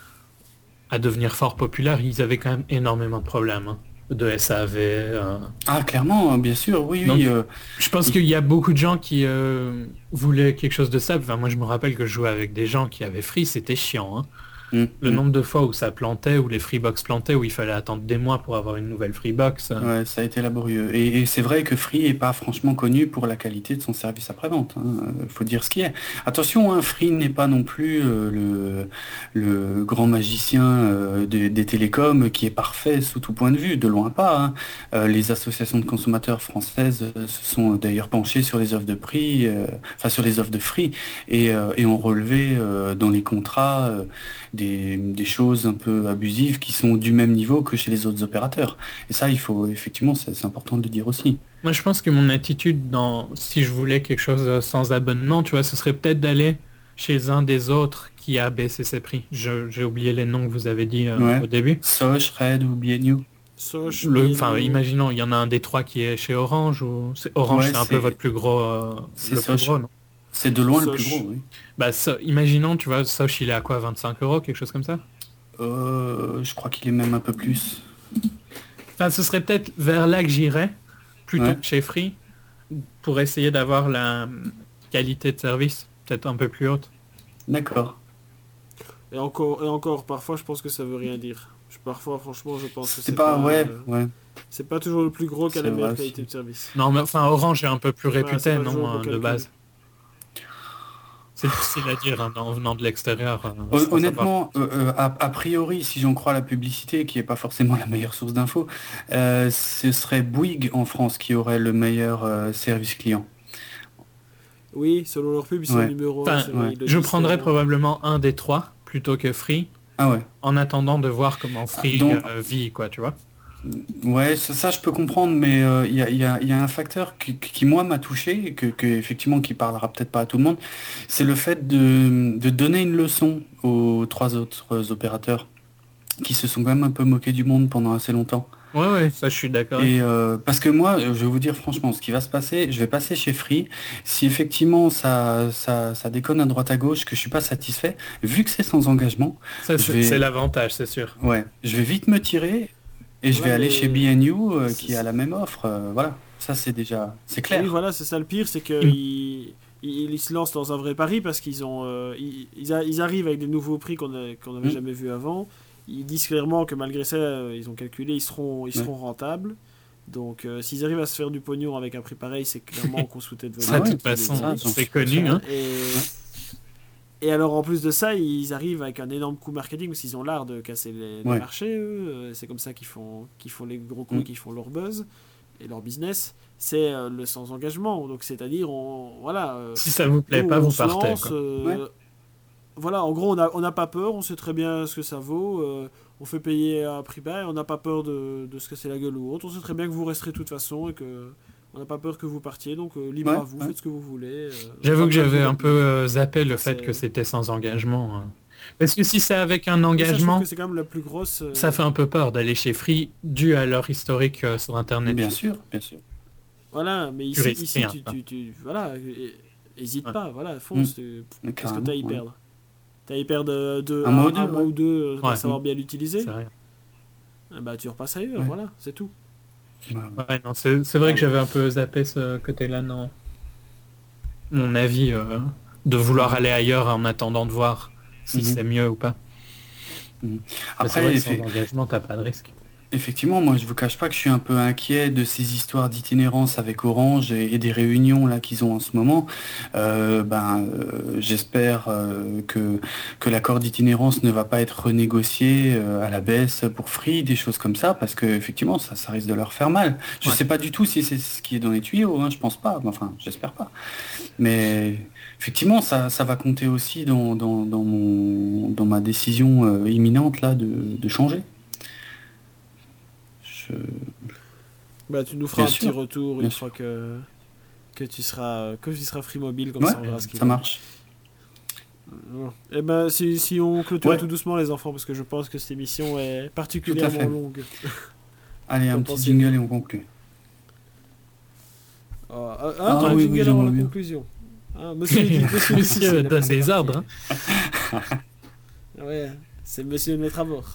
à devenir fort populaire, ils avaient quand même énormément de problèmes, hein, de S A V. euh. Ah clairement, bien sûr, oui, Donc, oui. euh, je pense il- qu'il y a beaucoup de gens qui euh, voulaient quelque chose de simple. Enfin, moi, je me rappelle que je jouais avec des gens qui avaient Free, c'était chiant, hein. hum, Le hum. nombre de fois où ça plantait, où les Freebox plantaient, où il fallait attendre des mois pour avoir une nouvelle Freebox. euh. Ouais, ça a été laborieux. Et, et c'est vrai que Free est pas franchement connu pour la qualité de son service après-vente, hein. Euh, Faut dire ce qui est. Attention, hein, Free n'est pas non plus euh, le, le grand magicien euh, des, des télécoms qui est parfait sous tout point de vue, de loin pas, hein. Euh, les associations de consommateurs françaises euh, se sont d'ailleurs penchées sur les offres de prix, euh, enfin sur les offres de Free, et, euh, et ont relevé euh, dans les contrats euh, des, des choses un peu abusives qui sont du même niveau que chez les autres opérateurs. Et ça, il faut effectivement, c'est c'est important de le dire aussi. Moi, je pense que mon attitude, dans, si je voulais quelque chose euh, sans abonnement, tu vois, ce serait peut-être d'aller chez un des autres qui a baissé ses prix. Je- J'ai oublié les noms que vous avez dit euh, Ouais. au début. Soch, Red ou B N U. Soch, Le, B N enfin, U, imaginons, il y en a un des trois qui est chez Orange ou c'est- Orange, Ouais, c'est un peu c'est votre plus gros, euh, c'est le plus Soch. gros, non? C'est de loin le plus Soch. gros, oui. Bah, ça- imaginons, tu vois, Soch, il est à quoi, vingt-cinq euros, quelque chose comme ça? Euh, je crois qu'il est même un peu plus. Enfin, ce serait peut-être vers là que j'irais, plutôt Ouais. que chez Free, pour essayer d'avoir la hum, qualité de service peut-être un peu plus haute. D'accord. Et encore, et encore, parfois je pense que ça veut rien dire. Je- parfois, franchement, je pense que C'est c'est pas, pas, ouais, euh, ouais. c'est pas toujours le plus gros qui a C'est la meilleure vrai qualité aussi. de service. Non, mais enfin, Orange est un peu plus Voilà, c'est réputé, pas toujours non, le bon euh, de calcul. base. C'est difficile à dire hein, en venant de l'extérieur, euh, Hon- sans savoir. Honnêtement, euh, euh, a, a priori, si j'en crois la publicité, qui est pas forcément la meilleure source d'infos, euh, ce serait Bouygues en France qui aurait le meilleur euh, service client. Oui, selon leur pub, ils sont Ouais. numéro un, Enfin, c'est vrai, ouais. ils le je disent prendrais clairement. probablement un des trois plutôt que Free, Ah ouais. en attendant de voir comment Ah, Free donc, euh, vit, quoi, tu vois. ouais, ça, ça, je peux comprendre, mais euh, il y a, il y a- il y a un facteur qui, qui, moi m'a touché, et que, que, effectivement qui parlera peut-être pas à tout le monde, c'est le fait de, de donner une leçon aux trois autres opérateurs qui se sont quand même un peu moqués du monde pendant assez longtemps. Ouais, ouais, ça je suis d'accord. Et euh, parce que moi, je vais vous dire franchement, ce qui va se passer, je vais passer chez Free. Si effectivement ça, ça, ça déconne à droite à gauche, que je suis pas satisfait, vu que c'est sans engagement, Ça, je c'est vais, c'est l'avantage, c'est sûr. ouais, je vais vite me tirer et je Ouais, vais aller chez B mais N U euh, c'est- qui a la même offre. euh, voilà, ça c'est déjà, c'est oui, clair. voilà, c'est ça le pire, c'est Il- qu'ils ils, ils se lancent dans un vrai pari parce qu'ils ont, euh, ils, ils a- ils arrivent avec des nouveaux prix qu'on a- qu'on n'avait Mm. jamais vus avant. Ils disent clairement que malgré ça, euh, ils ont calculé, ils seront, ils Ouais. seront rentables. Donc, euh, s'ils arrivent à se faire du pognon avec un prix pareil, c'est clairement qu'on se foutait de Ça, venir. de ouais, toute façon, ça, j'en c'est suis connu, sûr. hein. Et, et alors, en plus de ça, ils arrivent avec un énorme coup marketing parce qu'ils ont l'art de casser les, les Ouais. marchés, eux. Euh, C'est comme ça qu'ils font, qu'ils font les gros coups, Mm. qu'ils font leur buzz et leur business. C'est euh, le sans engagement. Donc, c'est-à-dire, on, voilà. euh, Si ça vous plaît nous, pas, on vous se partez, lance, quoi. euh, Ouais. Voilà, en gros, on n'a on n'a pas peur, on sait très bien ce que ça vaut. euh, on fait payer à un prix bas et on n'a pas peur de, de se casser la gueule ou autre. On sait très bien que vous resterez de toute façon et que on n'a pas peur que vous partiez. Donc, euh, libre Ouais, à vous, ouais. faites ce que vous voulez. euh, J'avoue pas que besoin de j'avais vous un peu retenir. euh, zappé le Ça, fait que c'est- c'était sans engagement, hein. Parce que si c'est avec un Mais ça, je trouve engagement, que c'est quand même la plus grosse. euh, ça fait un peu peur d'aller chez Free dû à leur historique euh, sur Internet. Bien sûr, bien sûr. Voilà, mais Tu ici, risques ici rien, tu, quoi. tu, tu- voilà, euh, hésite Ouais. pas, voilà, fonce. tu- Mais Qu'est-ce que carrément, t'as à y ouais. perdre? T'as à y perdre euh, de, Un mois ou un, un deux, mois ouais. ou deux, euh, pour Ouais. savoir bien l'utiliser. C'est rien. Ah bah, tu repasses ailleurs, Ouais. voilà, c'est tout. Ouais, ouais. Ouais, non, c'est c'est vrai Ah que ouais. j'avais un peu zappé ce côté-là, non. Mon avis euh, de vouloir Mhm. aller ailleurs en attendant de voir si Mhm. c'est mieux ou pas. Mhm. Mais c'est vrai Après, que sans effe- engagement, t'as pas de risque. Effectivement, moi je vous cache pas que je suis un peu inquiet de ces histoires d'itinérance avec Orange et, et des réunions là qu'ils ont en ce moment. Euh, ben, euh, j'espère euh, que, que l'accord d'itinérance ne va pas être renégocié euh, à la baisse pour Free, des choses comme ça, parce que effectivement ça, ça risque de leur faire mal. Je Ouais. sais pas du tout si c'est ce qui est dans les tuyaux, hein, je pense pas, enfin j'espère pas. Mais effectivement ça, ça va compter aussi dans, dans, dans mon, dans ma décision euh, imminente là de, de changer. Je... Bah, tu nous feras Bien un petit sûr, retour bien une sûr. fois que, que tu seras que tu seras Free Mobile, comme Ouais, ça on verra ce qu'il ça en est. marche. Bon. Et ben si, si on clôture Ouais, tout doucement les enfants, parce que je pense que cette émission est tout à particulièrement fait. longue. Allez, Qu'en un petit pensez-vous? jingle et on conclut. Ah, ah, ah, Ah t'as un oui, oui, jingle avant j'aimerais la bien. conclusion. Ah, monsieur, dit, monsieur, dit, si, Monsieur c'est donne c'est des parti. ordres. Hein. Ouais, c'est monsieur de mettre à bord.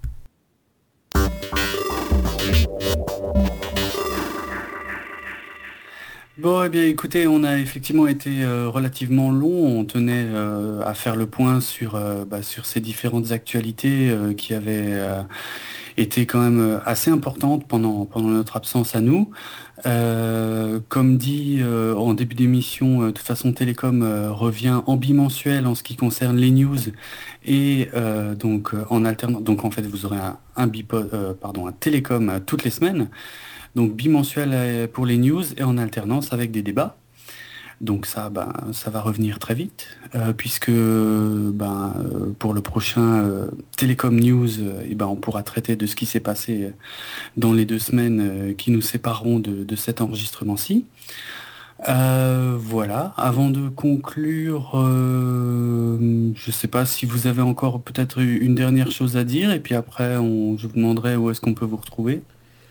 Bon, eh bien, écoutez, on a effectivement été euh, relativement long. On tenait euh, à faire le point sur, euh, bah, sur ces différentes actualités euh, qui avaient euh, été quand même euh, assez importantes pendant, pendant notre absence à nous. Euh, comme dit euh, en début d'émission, euh, de toute façon, Télécom euh, revient en bimensuel en ce qui concerne les news et euh, donc euh, en alternance. Donc en fait, vous aurez un, un, bipod, euh, pardon, un Télécom euh, toutes les semaines. Donc bimensuel euh, pour les news et en alternance avec des débats. Donc ça, ben, ça va revenir très vite, euh, puisque ben, euh, pour le prochain euh, Télécom News, euh, eh ben, on pourra traiter de ce qui s'est passé dans les deux semaines euh, qui nous sépareront de, de cet enregistrement-ci. Euh, voilà, avant de conclure, euh, je ne sais pas si vous avez encore peut-être une dernière chose à dire, et puis après on, je vous demanderai où est-ce qu'on peut vous retrouver.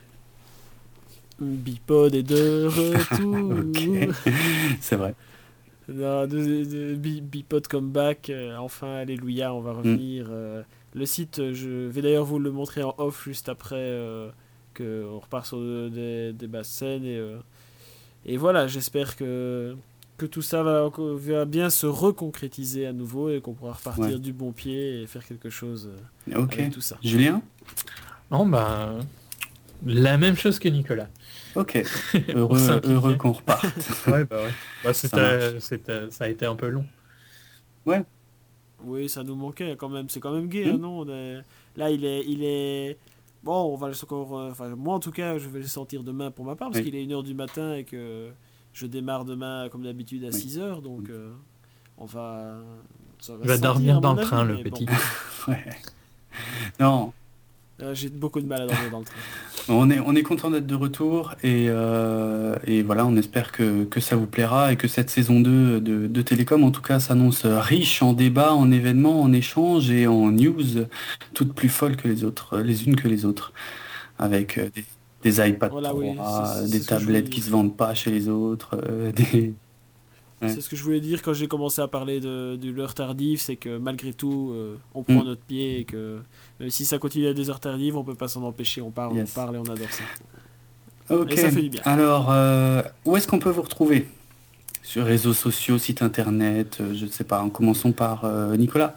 Bipod est de Ok, retour. c'est vrai. Non, de, de- Bi- Bipod comeback. euh, enfin, alléluia, on va Mm. revenir. euh, le site, euh, je vais d'ailleurs vous le montrer en off juste après euh, que on repart sur de- des, des basses scènes. Et, euh, et voilà, j'espère que, que tout ça va, va bien se reconcrétiser à nouveau et qu'on pourra repartir Ouais. du bon pied et faire quelque chose euh, Ok. avec tout ça. Julien? Non, bah, la même chose que Nicolas. Ok. Pour Heureux, simplifier. heureux qu'on reparte. Ouais, bah ouais. Bah, Ça c'était, c'était, ça a été un peu long. Ouais. Oui, ça nous manquait quand même. C'est quand même gay, Mm. hein, non? On est- Là, il est, il est. Bon, on va le encore. euh, Enfin, moi en tout cas, je vais le sentir demain pour ma part parce Oui. qu'il est une heure du matin et que je démarre demain comme d'habitude à Oui. six heures. Donc, euh, on va. Ça va Il va se sentir, dormir à dans mon le avis, train, le mais bon. petit. Ouais. Non, Euh, J'ai beaucoup de mal à dormir dans le train. on est, on est content d'être de retour et, euh, et voilà, on espère que, que ça vous plaira et que cette saison deux de, de Télécom, en tout cas, s'annonce riche en débats, en événements, en échanges et en news, toutes plus folles que les autres, les unes que les autres, avec euh, des, des iPad Voilà, oui, c'est- trois, c'est des ce que je voulais tablettes qui dire. se vendent pas chez les autres, euh, des... Ouais. C'est ce que je voulais dire quand j'ai commencé à parler de, de l'heure tardive, c'est que malgré tout, euh, on prend Mm. notre pied et que même si ça continue à des heures tardives, on peut pas s'en empêcher. On parle, Yes. on parle et on adore ça. Ok, Et ça fait du bien. alors euh, où est-ce qu'on peut vous retrouver? Sur réseaux sociaux, site internet, euh, je ne sais pas, en commençons par euh, Nicolas.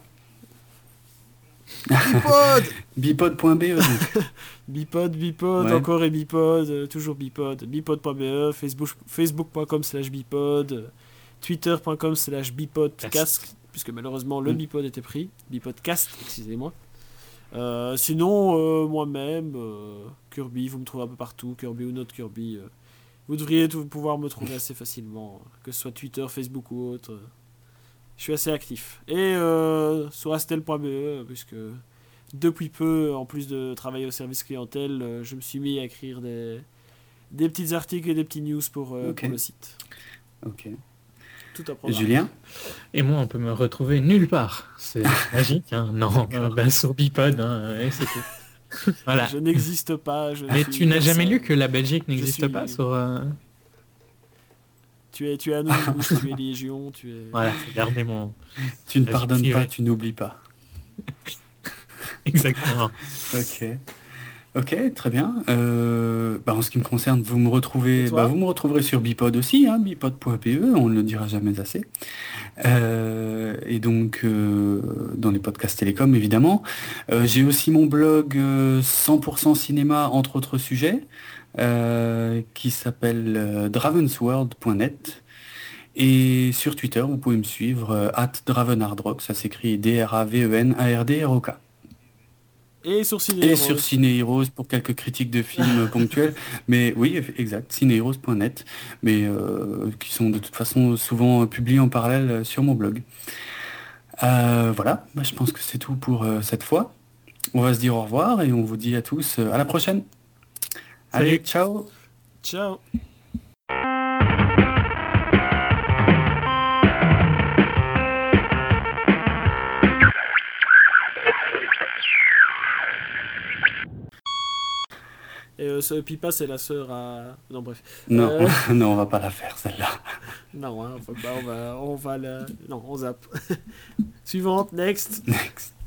Bipod bipod point b e donc. Bipod, Bipod, Ouais. encore et Bipod, euh, toujours Bipod. Bipod point b e, Facebook, facebook.com slash Bipod, euh, twitter.com slash Bipodcast, puisque malheureusement le Mm. Bipod était pris. Bipodcast, excusez-moi. Euh, sinon, euh, moi-même, euh, Kirby, vous me trouvez un peu partout, Kirby ou notre Kirby. euh, vous devriez tout- pouvoir me trouver assez facilement, que ce soit Twitter, Facebook ou autre. euh, Je suis assez actif. Et euh, sur astel point b e, puisque depuis peu, en plus de travailler au service clientèle, euh, je me suis mis à écrire des, des petits articles et des petits news pour, euh, Ok. pour le site. Ok. Tout à programme. Julien? Et moi, on peut me retrouver nulle part. C'est magique, hein. Non, euh, ben, sur Bipod, hein, et c'est tout. Voilà. Je n'existe pas. Je Mais suis tu n'as jamais personne. lu que la Belgique n'existe suis- pas sur... euh, Tu es, tu es anonymous, tu es légion, tu es... Voilà, j'ai gardé mon... Tu ne La vie pardonnes privée. pas, tu n'oublies pas. Exactement. Ok. Ok, très bien. Euh, bah, en ce qui me concerne, vous me Et retrouvez, bah, toi? vous me retrouverez sur Bipod aussi, hein, bipod point p e, on ne le dira jamais assez. Euh, et donc, euh, dans les podcasts télécom, évidemment. Euh, j'ai aussi mon blog euh, cent pour cent cinéma, entre autres sujets, euh, qui s'appelle euh, dravensworld point net. Et sur Twitter, vous pouvez me suivre, euh, at dravenardrock, ça s'écrit D R A V E N A R D R O K. Et sur Ciné Et sur Heroes. Ciné Heroes pour quelques critiques de films ponctuels. Mais oui, eff- exact, cinéheroes point net, mais euh, qui sont de toute façon souvent publiés en parallèle euh, sur mon blog. Euh, voilà, bah, je pense que c'est tout pour euh, cette fois. On va se dire au revoir et on vous dit à tous euh, à la prochaine. Allez, Salut. ciao! Ciao. Et euh, ce Pipa, c'est la sœur à... Non, bref. Non, Euh, non, on va pas la faire celle-là. Non, hein, faut pas, on va, on va la... Non, on zappe. Suivante, next. Next.